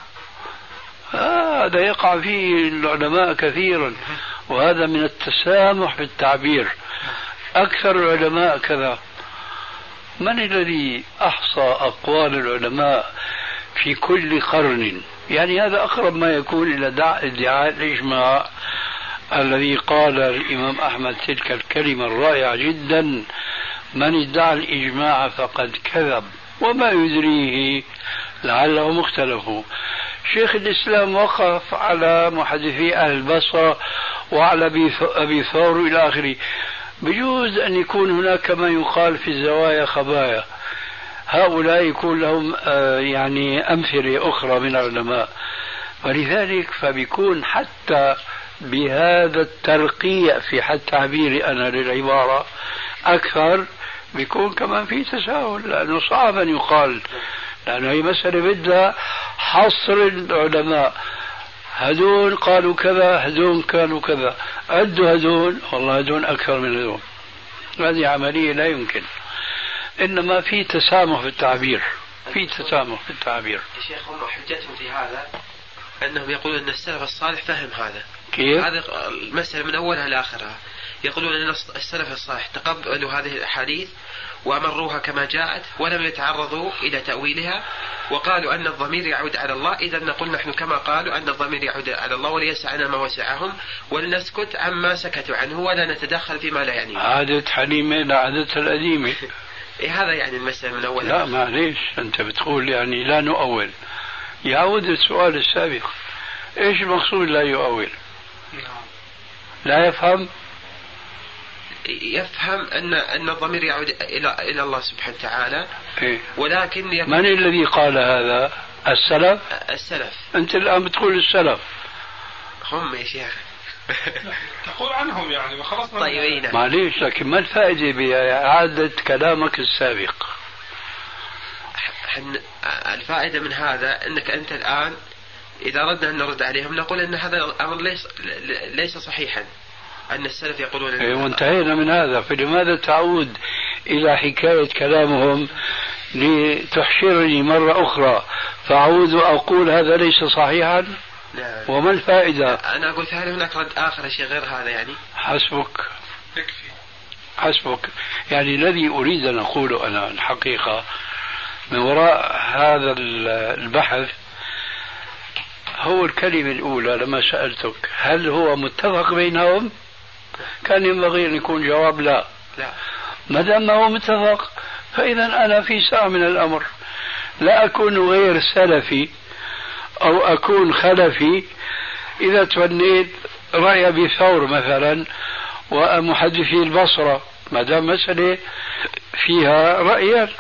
هذا يقع فيه العلماء كثيرا، وهذا من التسامح في التعبير. أكثر العلماء كذا. من الذي أحصى أقوال العلماء في كل قرن؟ يعني هذا أقرب ما يكون إلى ادعاء الإجماع الذي قال الإمام أحمد تلك الكلمة الرائعة جدا: من ادعى الإجماع فقد كذب وما يدريه لعله مختلف. شيخ الإسلام وقف على محدثي أهل البصرة وعلى أبي ثور إلى آخره. بجوز أن يكون هناك ما يقال في الزوايا خبايا، هؤلاء يكون لهم يعني أمثلة أخرى من العلماء، ولذلك فبيكون حتى بهذا الترقيع في حد تعبيري أنا للعبارة أكثر، بيكون كمان في تساهل، لأنه صعب أن يقال، لأنه هي مسألة بدها حصر العلماء. هدون قالوا كذا، هدون قالوا كذا، عدوا هدون، والله هدون أكثر من هدون. هذه عملية لا يمكن، إنما في تسامح في التعبير، في تسامح في التعبير. الشيخ هم حجتهم في هذا أنهم يقولون أن السلف الصالح فهم هذا. كيف؟ هذه المسألة من أولها لآخرها، يقولون أن السلف الصالح تقبلوا هذه الأحاديث وأمروها كما جاءت ولم يتعرضوا إلى تأويلها، وقالوا أن الضمير يعود على الله. إذا نقول نحن كما قالوا أن الضمير يعود على الله وليسعنا ما وسعهم، ولنسكت عما سكتوا عنه ولا نتدخل فيما لا يعنيه. عادة حليمة لعادتها القديمة. هذا يعني المسألة من أولها. لا معليش، أنت بتقول يعني لا نؤول. يعود السؤال السابق، إيش المقصود لا يؤول؟ لا يفهم أن الضمير يعود إلى الله سبحانه وتعالى. إيه؟ ولكن من الذي قال هذا؟ السلف. أنت الآن بتقول السلف هم يا شيخ. تقول عنهم يعني وخلصنا. طيب معليش، لكن ما الفائدة بإعادة كلامك السابق؟ الفائدة من هذا أنك أنت الآن إذا أردنا أن نرد عليهم نقول أن هذا الأمر ليس صحيحا، أن السلف يقولون وانتهينا من هذا. فلماذا تعود إلى حكاية كلامهم لتحشرني مرة أخرى فأعود وأقول هذا ليس صحيحا؟ نعم. وما الفائدة؟ أنا أقول هل هناك رد آخر شيء غير هذا يعني؟ حسبك يكفي. حسبك. يعني الذي أريد أن أقوله أنا الحقيقة من وراء هذا البحث هو الكلمة الأولى لما سألتك هل هو متفق بينهم؟ كان ينبغي أن يكون جواب لا. ما دام ما هو متفق فإذا أنا في ساعة من الأمر لا أكون غير سلفي أو أكون خلفي إذا توليت رأي أبي ثور مثلا ومحدثي البصرة، ما دام مسألة فيها رأيان.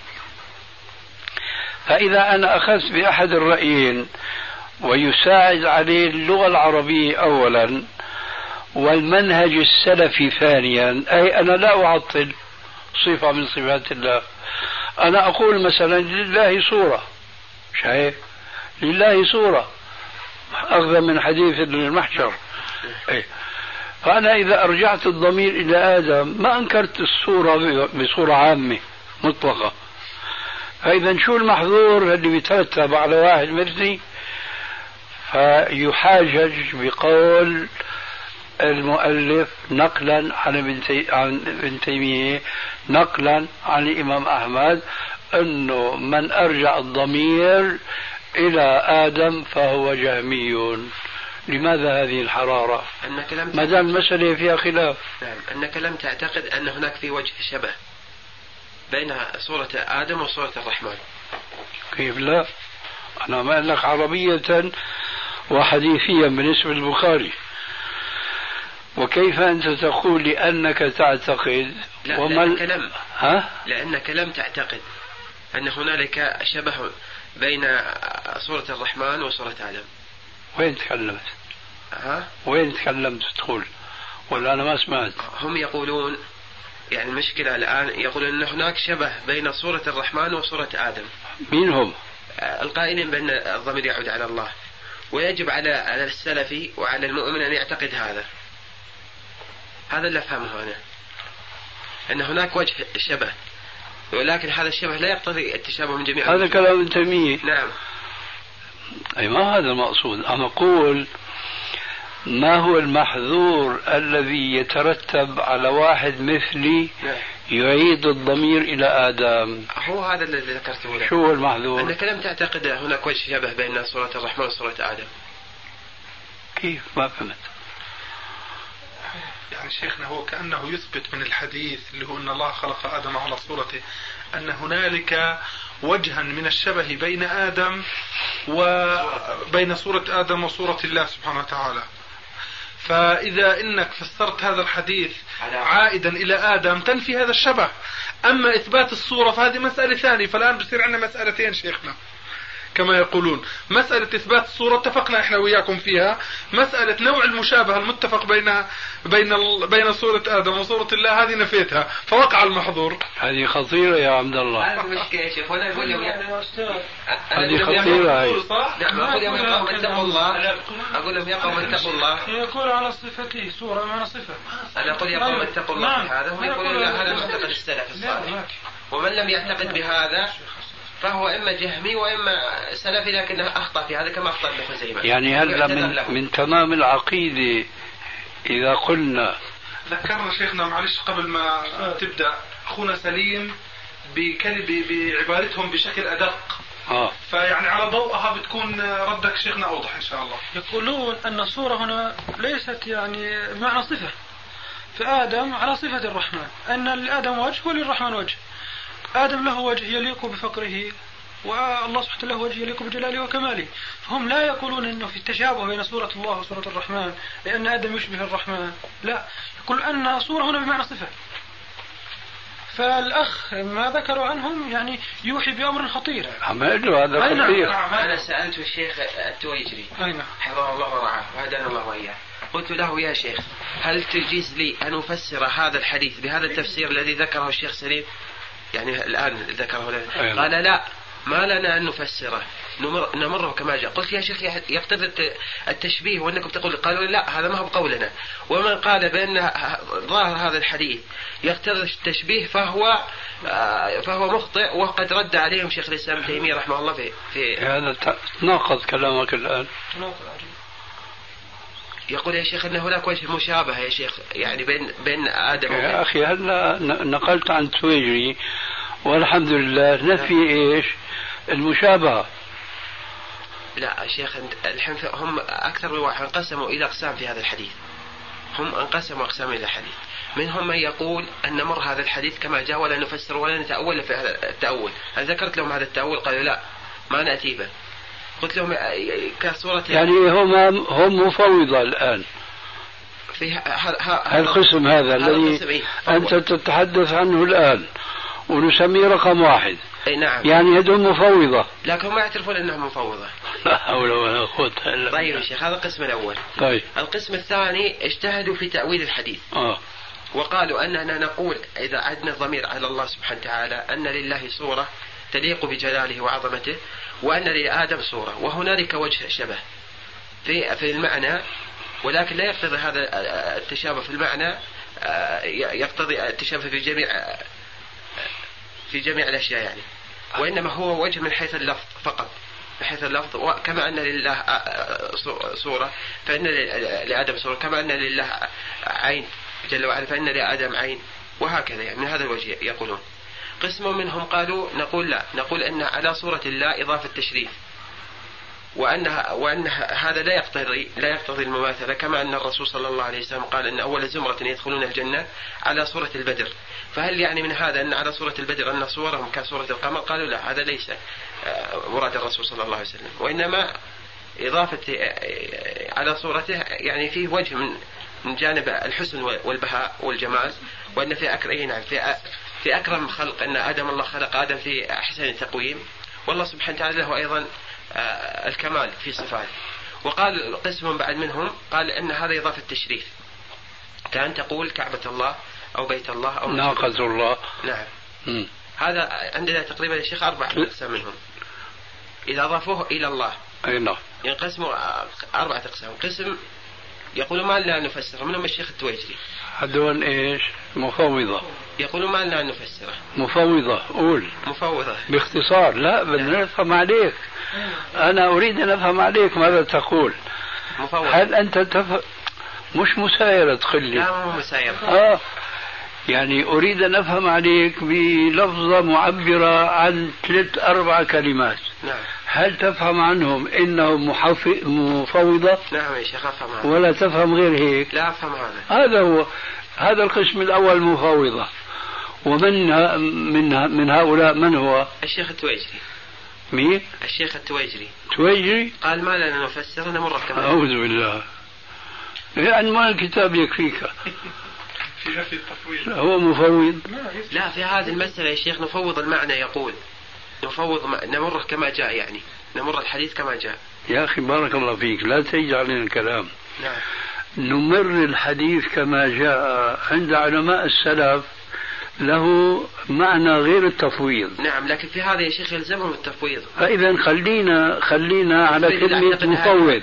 فإذا أنا أخذت بأحد الرأيين ويساعد عليه اللغة العربية أولا والمنهج السلفي ثانيا، أي أنا لا أعطل صفة من صفات الله. أنا أقول مثلا لله صورة، شايف؟ لله صورة أخذ من حديث المحشر. فأنا إذا أرجعت الضمير إلى آدم ما أنكرت الصورة بصورة عامة مطلقة. فإذا شو المحظور اللي بيترتب على واحد مثلي؟ فيحاجج بقول المؤلف نقلا عن ابن تيمية نقلا عن الإمام أحمد أنه من أرجع الضمير إلى آدم فهو جهمي. لماذا هذه الحرارة؟ ما دام المسألة فيها خلاف. نعم. أنك لم تعتقد أن هناك في وجه شبه بين صورة آدم وصورة الرحمن. كيف لا؟ أنا ما أقول لك عربية وحديثيا بالنسبة للبخاري. وكيف أنت تقول لأنك تعتقد لأنك لم تعتقد أن هنالك شبه بين صورة الرحمن وصورة آدم. وين تكلمت؟ وين تكلمت تقول؟ ولا أنا ما سمعت؟ هم يقولون يعني المشكلة الآن يقولون أن هناك شبه بين صورة الرحمن وصورة آدم. مين هم؟ القائلين بأن الضمير يعود على الله، ويجب على السلفي وعلى المؤمن أن يعتقد هذا. هذا اللي أفهمه أنا، أن هناك وجه شبه، ولكن هذا الشبه لا يقتضي التشابه من جميع. هذا كلام ابن تيمية. نعم. أي ما هذا المقصود. أنا أقول ما هو المحظور الذي يترتب على واحد مثلي يعيد الضمير إلى آدم؟ هو هذا الذي ذكرته لك. شو هو المحظور؟ أنك لم تعتقد هناك وجه شبه بين صورة الرحمن وصورة آدم. كيف؟ ما فهمت. يعني شيخنا هو كأنه يثبت من الحديث اللي هو أن الله خلق آدم على صورته أن هنالك وجها من الشبه بين آدم وبين صورة آدم وصورة الله سبحانه وتعالى. فإذا إنك فسرت هذا الحديث عائدا إلى آدم تنفي هذا الشبه. أما إثبات الصورة فهذه مسألة ثانية. فالآن بصير عندنا مسألتين شيخنا كما يقولون. مسألة إثبات الصورة اتفقنا إحنا وياكم فيها. مسألة نوع المشابهة المتفق بين صورة آدم وصورة الله هذه نفيتها، فوقع المحظور. هذه خطيرة يا عبد الله. هذه خطيرة هاي. أقول لهم يا قوم اتقوا الله. يقول على صفته صورة معنى صفة. أنا أقول يا قوم اتقوا الله. هذا هم يقولون هذا معتقد السلف الصالح. ومن لم يعتقد بهذا فهو إما جهمي وإما سلفي لكنه أخطأ في هذا كما أخطأ ابن خزيمة. يعني هل من تمام العقيدة إذا قلنا ذكرنا شيخنا معلش قبل ما تبدأ أخونا سليم بعبارتهم بشكل أدق. فيعني على ضوءها بتكون ردك شيخنا أوضح إن شاء الله. يقولون أن الصورة هنا ليست يعني معنى صفة، فآدم على صفة الرحمن، أن لآدم وجه وللرحمن وجه. آدم له وجه يليق بفقره والله سبحانه له وجه يليق بجلاله وكماله. فهم لا يقولون أنه في التشابه بين صورة الله وصورة الرحمن لأن آدم يشبه الرحمن، لا، يقول أن صورة هنا بمعنى صفة. فالأخ ما ذكروا عنهم يعني يوحي بأمر خطير. هذا خطير. أنا سألت الشيخ التويجري حفظه الله ورعاه وهدانا الله وإياه، قلت له يا شيخ هل تجيز لي أن أفسر هذا الحديث بهذا التفسير الذي ذكره الشيخ سليم يعني الآن ذكره لنا؟ قال لا، ما لنا أن نفسره نمره كما جاء. قلت يا شيخ يقتضي التشبيه وأنكم تقول، قالوا لا هذا ما هو بقولنا، ومن قال بأن ظاهر هذا الحديث يقتضي التشبيه فهو مخطئ، وقد رد عليهم شيخ الإسلام تيمية رحمه الله في هذا تناقض كلامك الآن. يقول يا شيخ أن هناك وجه مشابهة يا شيخ يعني بين آدم يا أخي هلا نقلت عن تويجري والحمد لله نفي إيش المشابهة. لا شيخ هم أكثر من واحد انقسموا إلى أقسام في هذا الحديث، هم انقسموا أقسام إلى حديث. منهم من يقول أن نمر هذا الحديث كما جاء ولا نفسر ولا نتأول في هذا التأول. هل ذكرت لهم هذا التأول؟ قالوا لا ما نأتي به. قلت لهم كصورة يعني هم مفوضة الآن في القسم هذا الذي أنت تتحدث عنه الآن ونسميه رقم واحد. نعم. يعني هذول مفوضة لكن ما يعترفون أنهم مفوضة. لا حول ولا قوة إلا بالله. طيب يا شيخ هذا القسم الأول. طيب القسم الثاني اجتهدوا في تأويل الحديث وقالوا أننا نقول إذا عدنا الضمير على الله سبحانه وتعالى أن لله صورة تليق بجلاله وعظمته وأن لآدم صورة، وهنالك وجه شبه في المعنى، ولكن لا يقتضي هذا التشابه في المعنى يقتضي التشابه في جميع الأشياء يعني، وإنما هو وجه من حيث اللفظ فقط، من حيث اللفظ. كما أن لله صورة فإن لآدم صورة، كما أن لله عين جل وعلا فإن لآدم عين، وهكذا يعني من هذا الوجه يقولون. قسم منهم قالوا نقول لا، نقول أن على صورة الله إضافة تشريف، وأن هذا لا يقتضي المماثلة، كما أن الرسول صلى الله عليه وسلم قال أن أول زمرة يدخلون الجنة على صورة البدر. فهل يعني من هذا أن على صورة البدر أن صورهم كصورة القمر؟ قالوا لا، هذا ليس مراد الرسول صلى الله عليه وسلم، وإنما إضافة على صورته يعني فيه وجه من جانب الحسن والبهاء والجمال، وأن في أكرم خلق أن آدم الله خلق آدم في أحسن التقويم، والله سبحانه وتعالى له أيضا الكمال في صفاته. وقال قسم بعد منهم قال أن هذا إضافة تشريف، كأن تقول كعبة الله أو بيت الله أو ناقة الله. نعم. هذا عندنا تقريبا يا شيخ 4 أقسام منهم إذا أضافوه إلى الله. أي نعم. ينقسموا 4 أقسام. قسم يقولوا ما لنا نفسره، منهم الشيخ التويجري. هذول إيش؟ مفوضة. يقولوا ما لنا نفسره. مفوضة. قول. مفوضة. باختصار. لا بدنا نفهم عليك. أنا أريد أن أفهم عليك ماذا تقول. مفوضة. هل أنت مش مسايرة تقلي؟ لا مو مسايرة. يعني أريد أن أفهم عليك بلفظة معبرة عن 3-4 كلمات. نعم. هل تفهم عنهم إنهم مفوضة؟ نعم يا شيخ أفهم هذا. ولا تفهم غير هيك؟ لا أفهم هذا. هذا هو، هذا القسم الأول مفوضة. من هؤلاء من هو؟ الشيخ التويجري. مين؟ الشيخ التويجري. تويجري؟ قال ما لنا نفسر نمر كمان. أعوذ بالله. عنوان الكتاب يكفيك. في نفي التفويض. هو مفوض؟ لا في هذه المسألة يا شيخ نفوض المعنى، يقول نفوض نمره كما جاء، يعني نمر الحديث كما جاء. يا أخي بارك الله فيك لا تجعل علينا الكلام. نعم. نمر الحديث كما جاء عند علماء السلف له معنى غير التفويض. نعم لكن في هذا يا شيخ يلزمهم التفويض. فإذا خلينا على كلمة مفوض.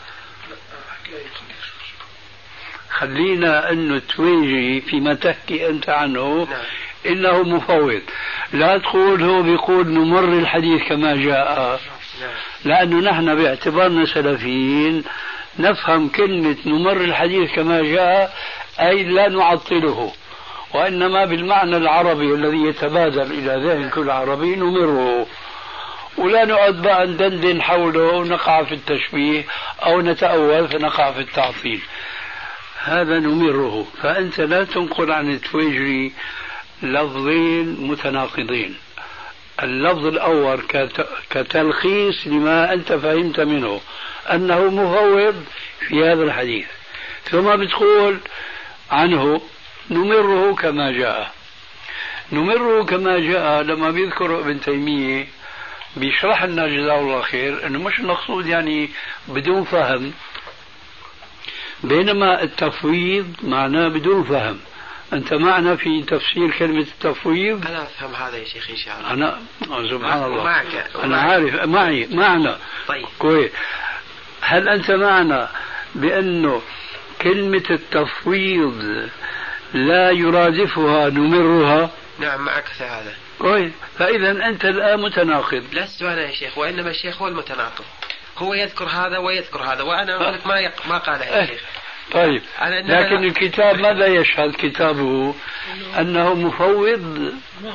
خلينا أنه تويجي فيما تحكي أنت عنه. نعم. إنه مفوض. لا تقول هو بيقول نمر الحديث كما جاء. نعم. لأنه نحن باعتبارنا سلفيين نفهم كلمة نمر الحديث كما جاء أي لا نعطله، وإنما بالمعنى العربي الذي يتبادر إلى ذهن كل عربي نمره، ولا نقعد بقى ندندن حوله ونقع في التشبيه أو نتأول فنقع في التعطيل. هذا نمره. فأنت لا تنقل عن التويجري لفظين متناقضين. اللفظ الأول كتلخيص لما أنت فهمت منه أنه مفوض في هذا الحديث، ثم بتقول عنه نمره كما جاء. نمره كما جاء لما بيذكر ابن تيمية بيشرح لنا جزاه الله خير أنه مش المقصود يعني بدون فهم، بينما التفويض معناه بدون فهم. أنت معنا في تفسير كلمة التفويض؟ أنا أفهم هذا يا شيخ إن شاء الله. أنا سبحان الله معك. أنا عارف معنا. طيب كويس. هل أنت معنا بأنه كلمة التفويض لا يرادفها نمرها؟ نعم معك في هذا. كويس. فإذا أنت الآن متناقض. لست أنا يا شيخ، وإنما الشيخ هو المتناقض، هو يذكر هذا ويذكر هذا، وأنا أقول لك ما قاله يا شيخ. طيب لكن الكتاب ماذا يشهد كتابه؟ أنه مفوض.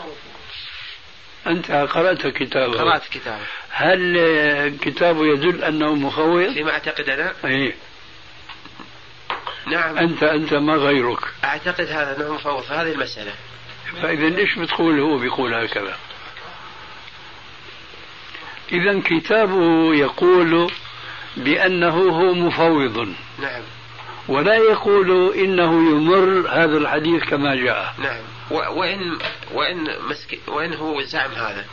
أنت قرأت كتابه؟ قرأت كتابه. هل كتابه يدل أنه مفوض؟ فيما أعتقد أنا؟ إيه. نعم. أنت ما غيرك؟ أعتقد هذا أنه مفوض في هذه المسألة. فإذا ليش بتقول هو بيقول هكذا؟ إذا كتابه يقول بأنه هو مفوض. نعم. ولا يقول إنه يمر هذا الحديث كما جاء. نعم. وإن هو زعم هذا،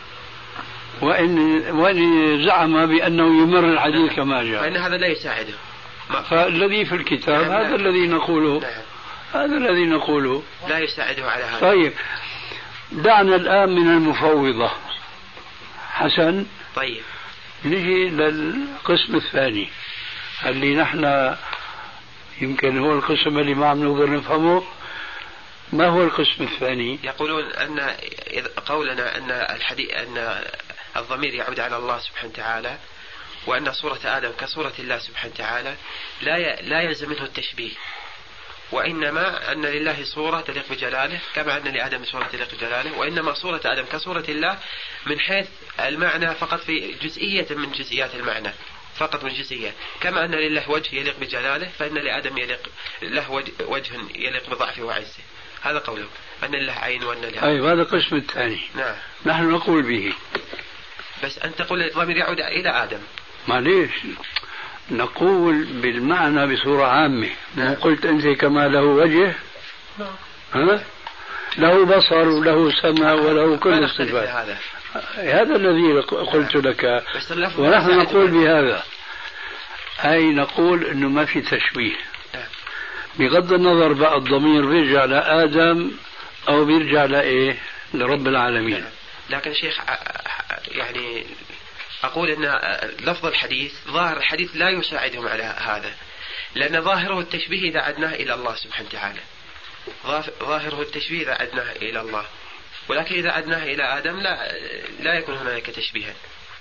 وإن زعم بأنه يمر الحديث كما جاء، فإن هذا لا يساعده. فالذي في الكتاب نعم. هذا الذي نقوله. نعم. هذا الذي نقوله لا يساعده على هذا. طيب دعنا الآن من المفوضة. حسن. طيب نجي للقسم الثاني اللي نحن يمكن هو القسم اللي ما عم نقدر نفهمه. ما هو القسم الثاني؟ يقولون أن قولنا أن الضمير يعود على الله سبحانه وتعالى، وأن صورة آدم كصورة الله سبحانه وتعالى لا يلزم منه التشبيه، وإنما أن لله صورة تليق بجلاله كما أن لآدم صورة تليق بجلاله، وإنما صورة آدم كصورة الله من حيث المعنى فقط، في جزئية من جزئيات المعنى فقط، من جزئية. كما أن لله وجه يليق بجلاله، فإن لآدم له وجه يليق بضعفه وعزه. هذا قوله أن لله عين وأن له. أيوة هذا القسم الثاني. نعم. نحن نقول به. بس أنت تقول الضمير يعود إلى آدم. معليش نقول بالمعنى بصورة عامة. نعم. قلت أنت كما له وجه، ها؟ له بصر وله سمع وله كل الصفات. هذا الذي قلت لك، ونحن نقول بهذا، أي نقول أنه ما في تشبيه. بغض النظر بقى الضمير بيرجع لآدم أو بيرجع لإيه؟ لرب العالمين. لكن شيخ يعني أقول أن لفظ الحديث، ظاهر الحديث لا يساعدهم على هذا، لأن ظاهره التشبيه إذا عدناه إلى الله سبحانه وتعالى، ظاهره التشبيه إذا عدناه إلى الله، ولكن إذا عدناه إلى آدم لا يكون هناك تشبيها.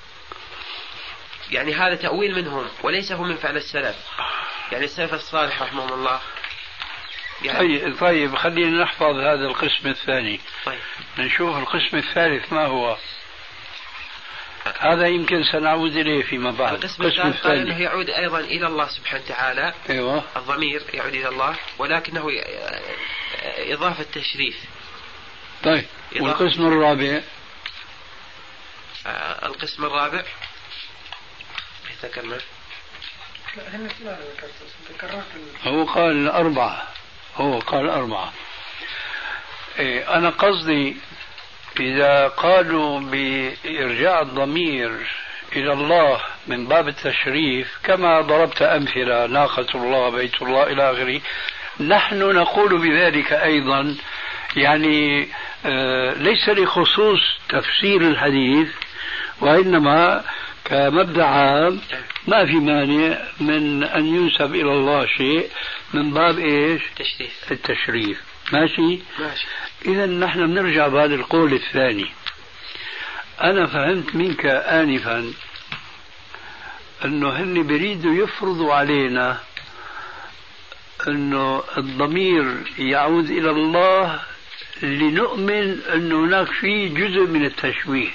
يعني هذا تأويل منهم وليس هو من فعل السلف، يعني السلف الصالح رحمهم الله. يعني طيب خلينا نحفظ هذا القسم الثاني. طيب نشوف القسم الثالث ما هو. هذا يمكن سنعود إليه فيما بعد. القسم الثالث قال أنه يعود أيضا إلى الله سبحانه وتعالى. أيوة. الضمير يعود إلى الله ولكنه إضافة تشريف. طيب والقسم الرابع؟ القسم الرابع ذكرنا. هو قال أربعة. إيه أنا قصدي إذا قالوا بإرجاع الضمير إلى الله من باب التشريف كما ضربت أمثلة ناقة الله بيت الله إلى آخره، نحن نقول بذلك أيضا، يعني ليس لخصوص تفسير الحديث، وإنما كمبدأ عام ما في مانع من أن ينسب إلى الله شيء من باب إيش؟ التشريف. ماشي. إذا نحن بنرجع بعد القول الثاني. أنا فهمت منك آنفا أنه هن بيريدوا يفرضوا علينا أنه الضمير يعود إلى الله لنؤمن أن هناك فيه جزء من التشويه.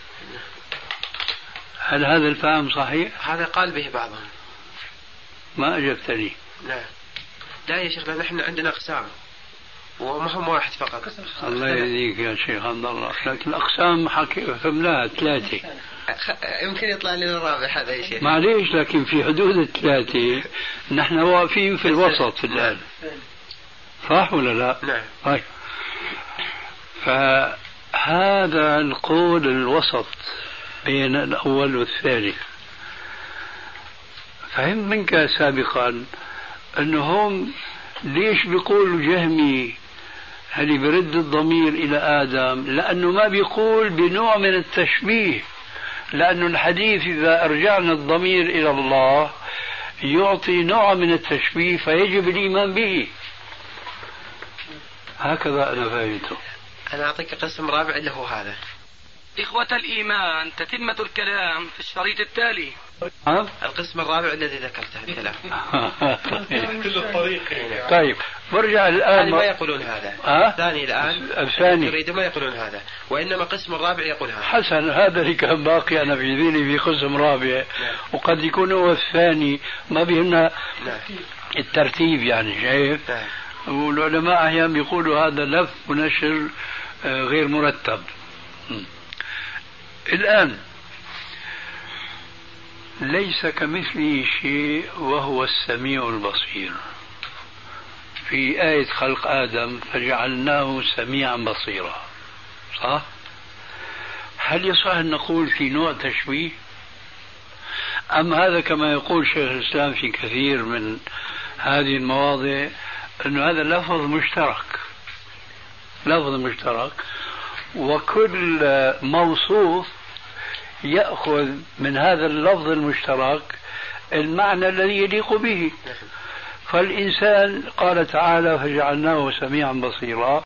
هل هذا الفهم صحيح؟ هذا قال به بعضهم. ما أجبتني. لا يا شيخ، نحن عندنا أقسام وما هم واحد فقط. الله يهديك يا شيخ عبد الله، لكن الأقسام فهمناها 3. يمكن يطلع لنا الرابع هذا يا شيخ. معليش، لكن في حدود 3 نحن واقفين في الوسط الآن. صح ولا لا؟ نعم. طيب فهذا القول الوسط بين الأول والثاني. فهمت منك سابقا أنهم ليش بيقولوا جهمي هل برد الضمير إلى آدم لأنه ما بيقول بنوع من التشبيه، لأن الحديث إذا أرجعنا الضمير إلى الله يعطي نوع من التشبيه فيجب الإيمان به. هكذا أنا فهمته. أنا أعطيك قسم رابع اللي هو هذا. إخوة الإيمان، تتمة الكلام في الشريط التالي. القسم الرابع الذي ذكرته الكلام. كل الطريق. طيب برجع الآن. ما يقولون هذا. الثاني الآن. الثاني يريدون ما يقولون هذا، وإنما قسم الرابع يقول هذا. حسن، هذا اللي كان باقي أنا في ذهني في قسم رابع، وقد يكون هو الثاني، ما بيهمنا الترتيب يعني، شايف؟ والعلماء أحيانا بيقولوا هذا لف ونشر غير مرتب. الآن ليس كمثله شيء وهو السميع البصير. في آية خلق آدم فجعلناه سميعا بصيرا، صح؟ هل يصح أن نقول في نوع تشبيه؟ أم هذا كما يقول شيخ الإسلام في كثير من هذه المواضع أن هذا لفظ مشترك، لفظ مشترك، وكل موصوف يأخذ من هذا اللفظ المشترك المعنى الذي يليق به. فالإنسان قال تعالى فجعلناه سميعا بصيرا،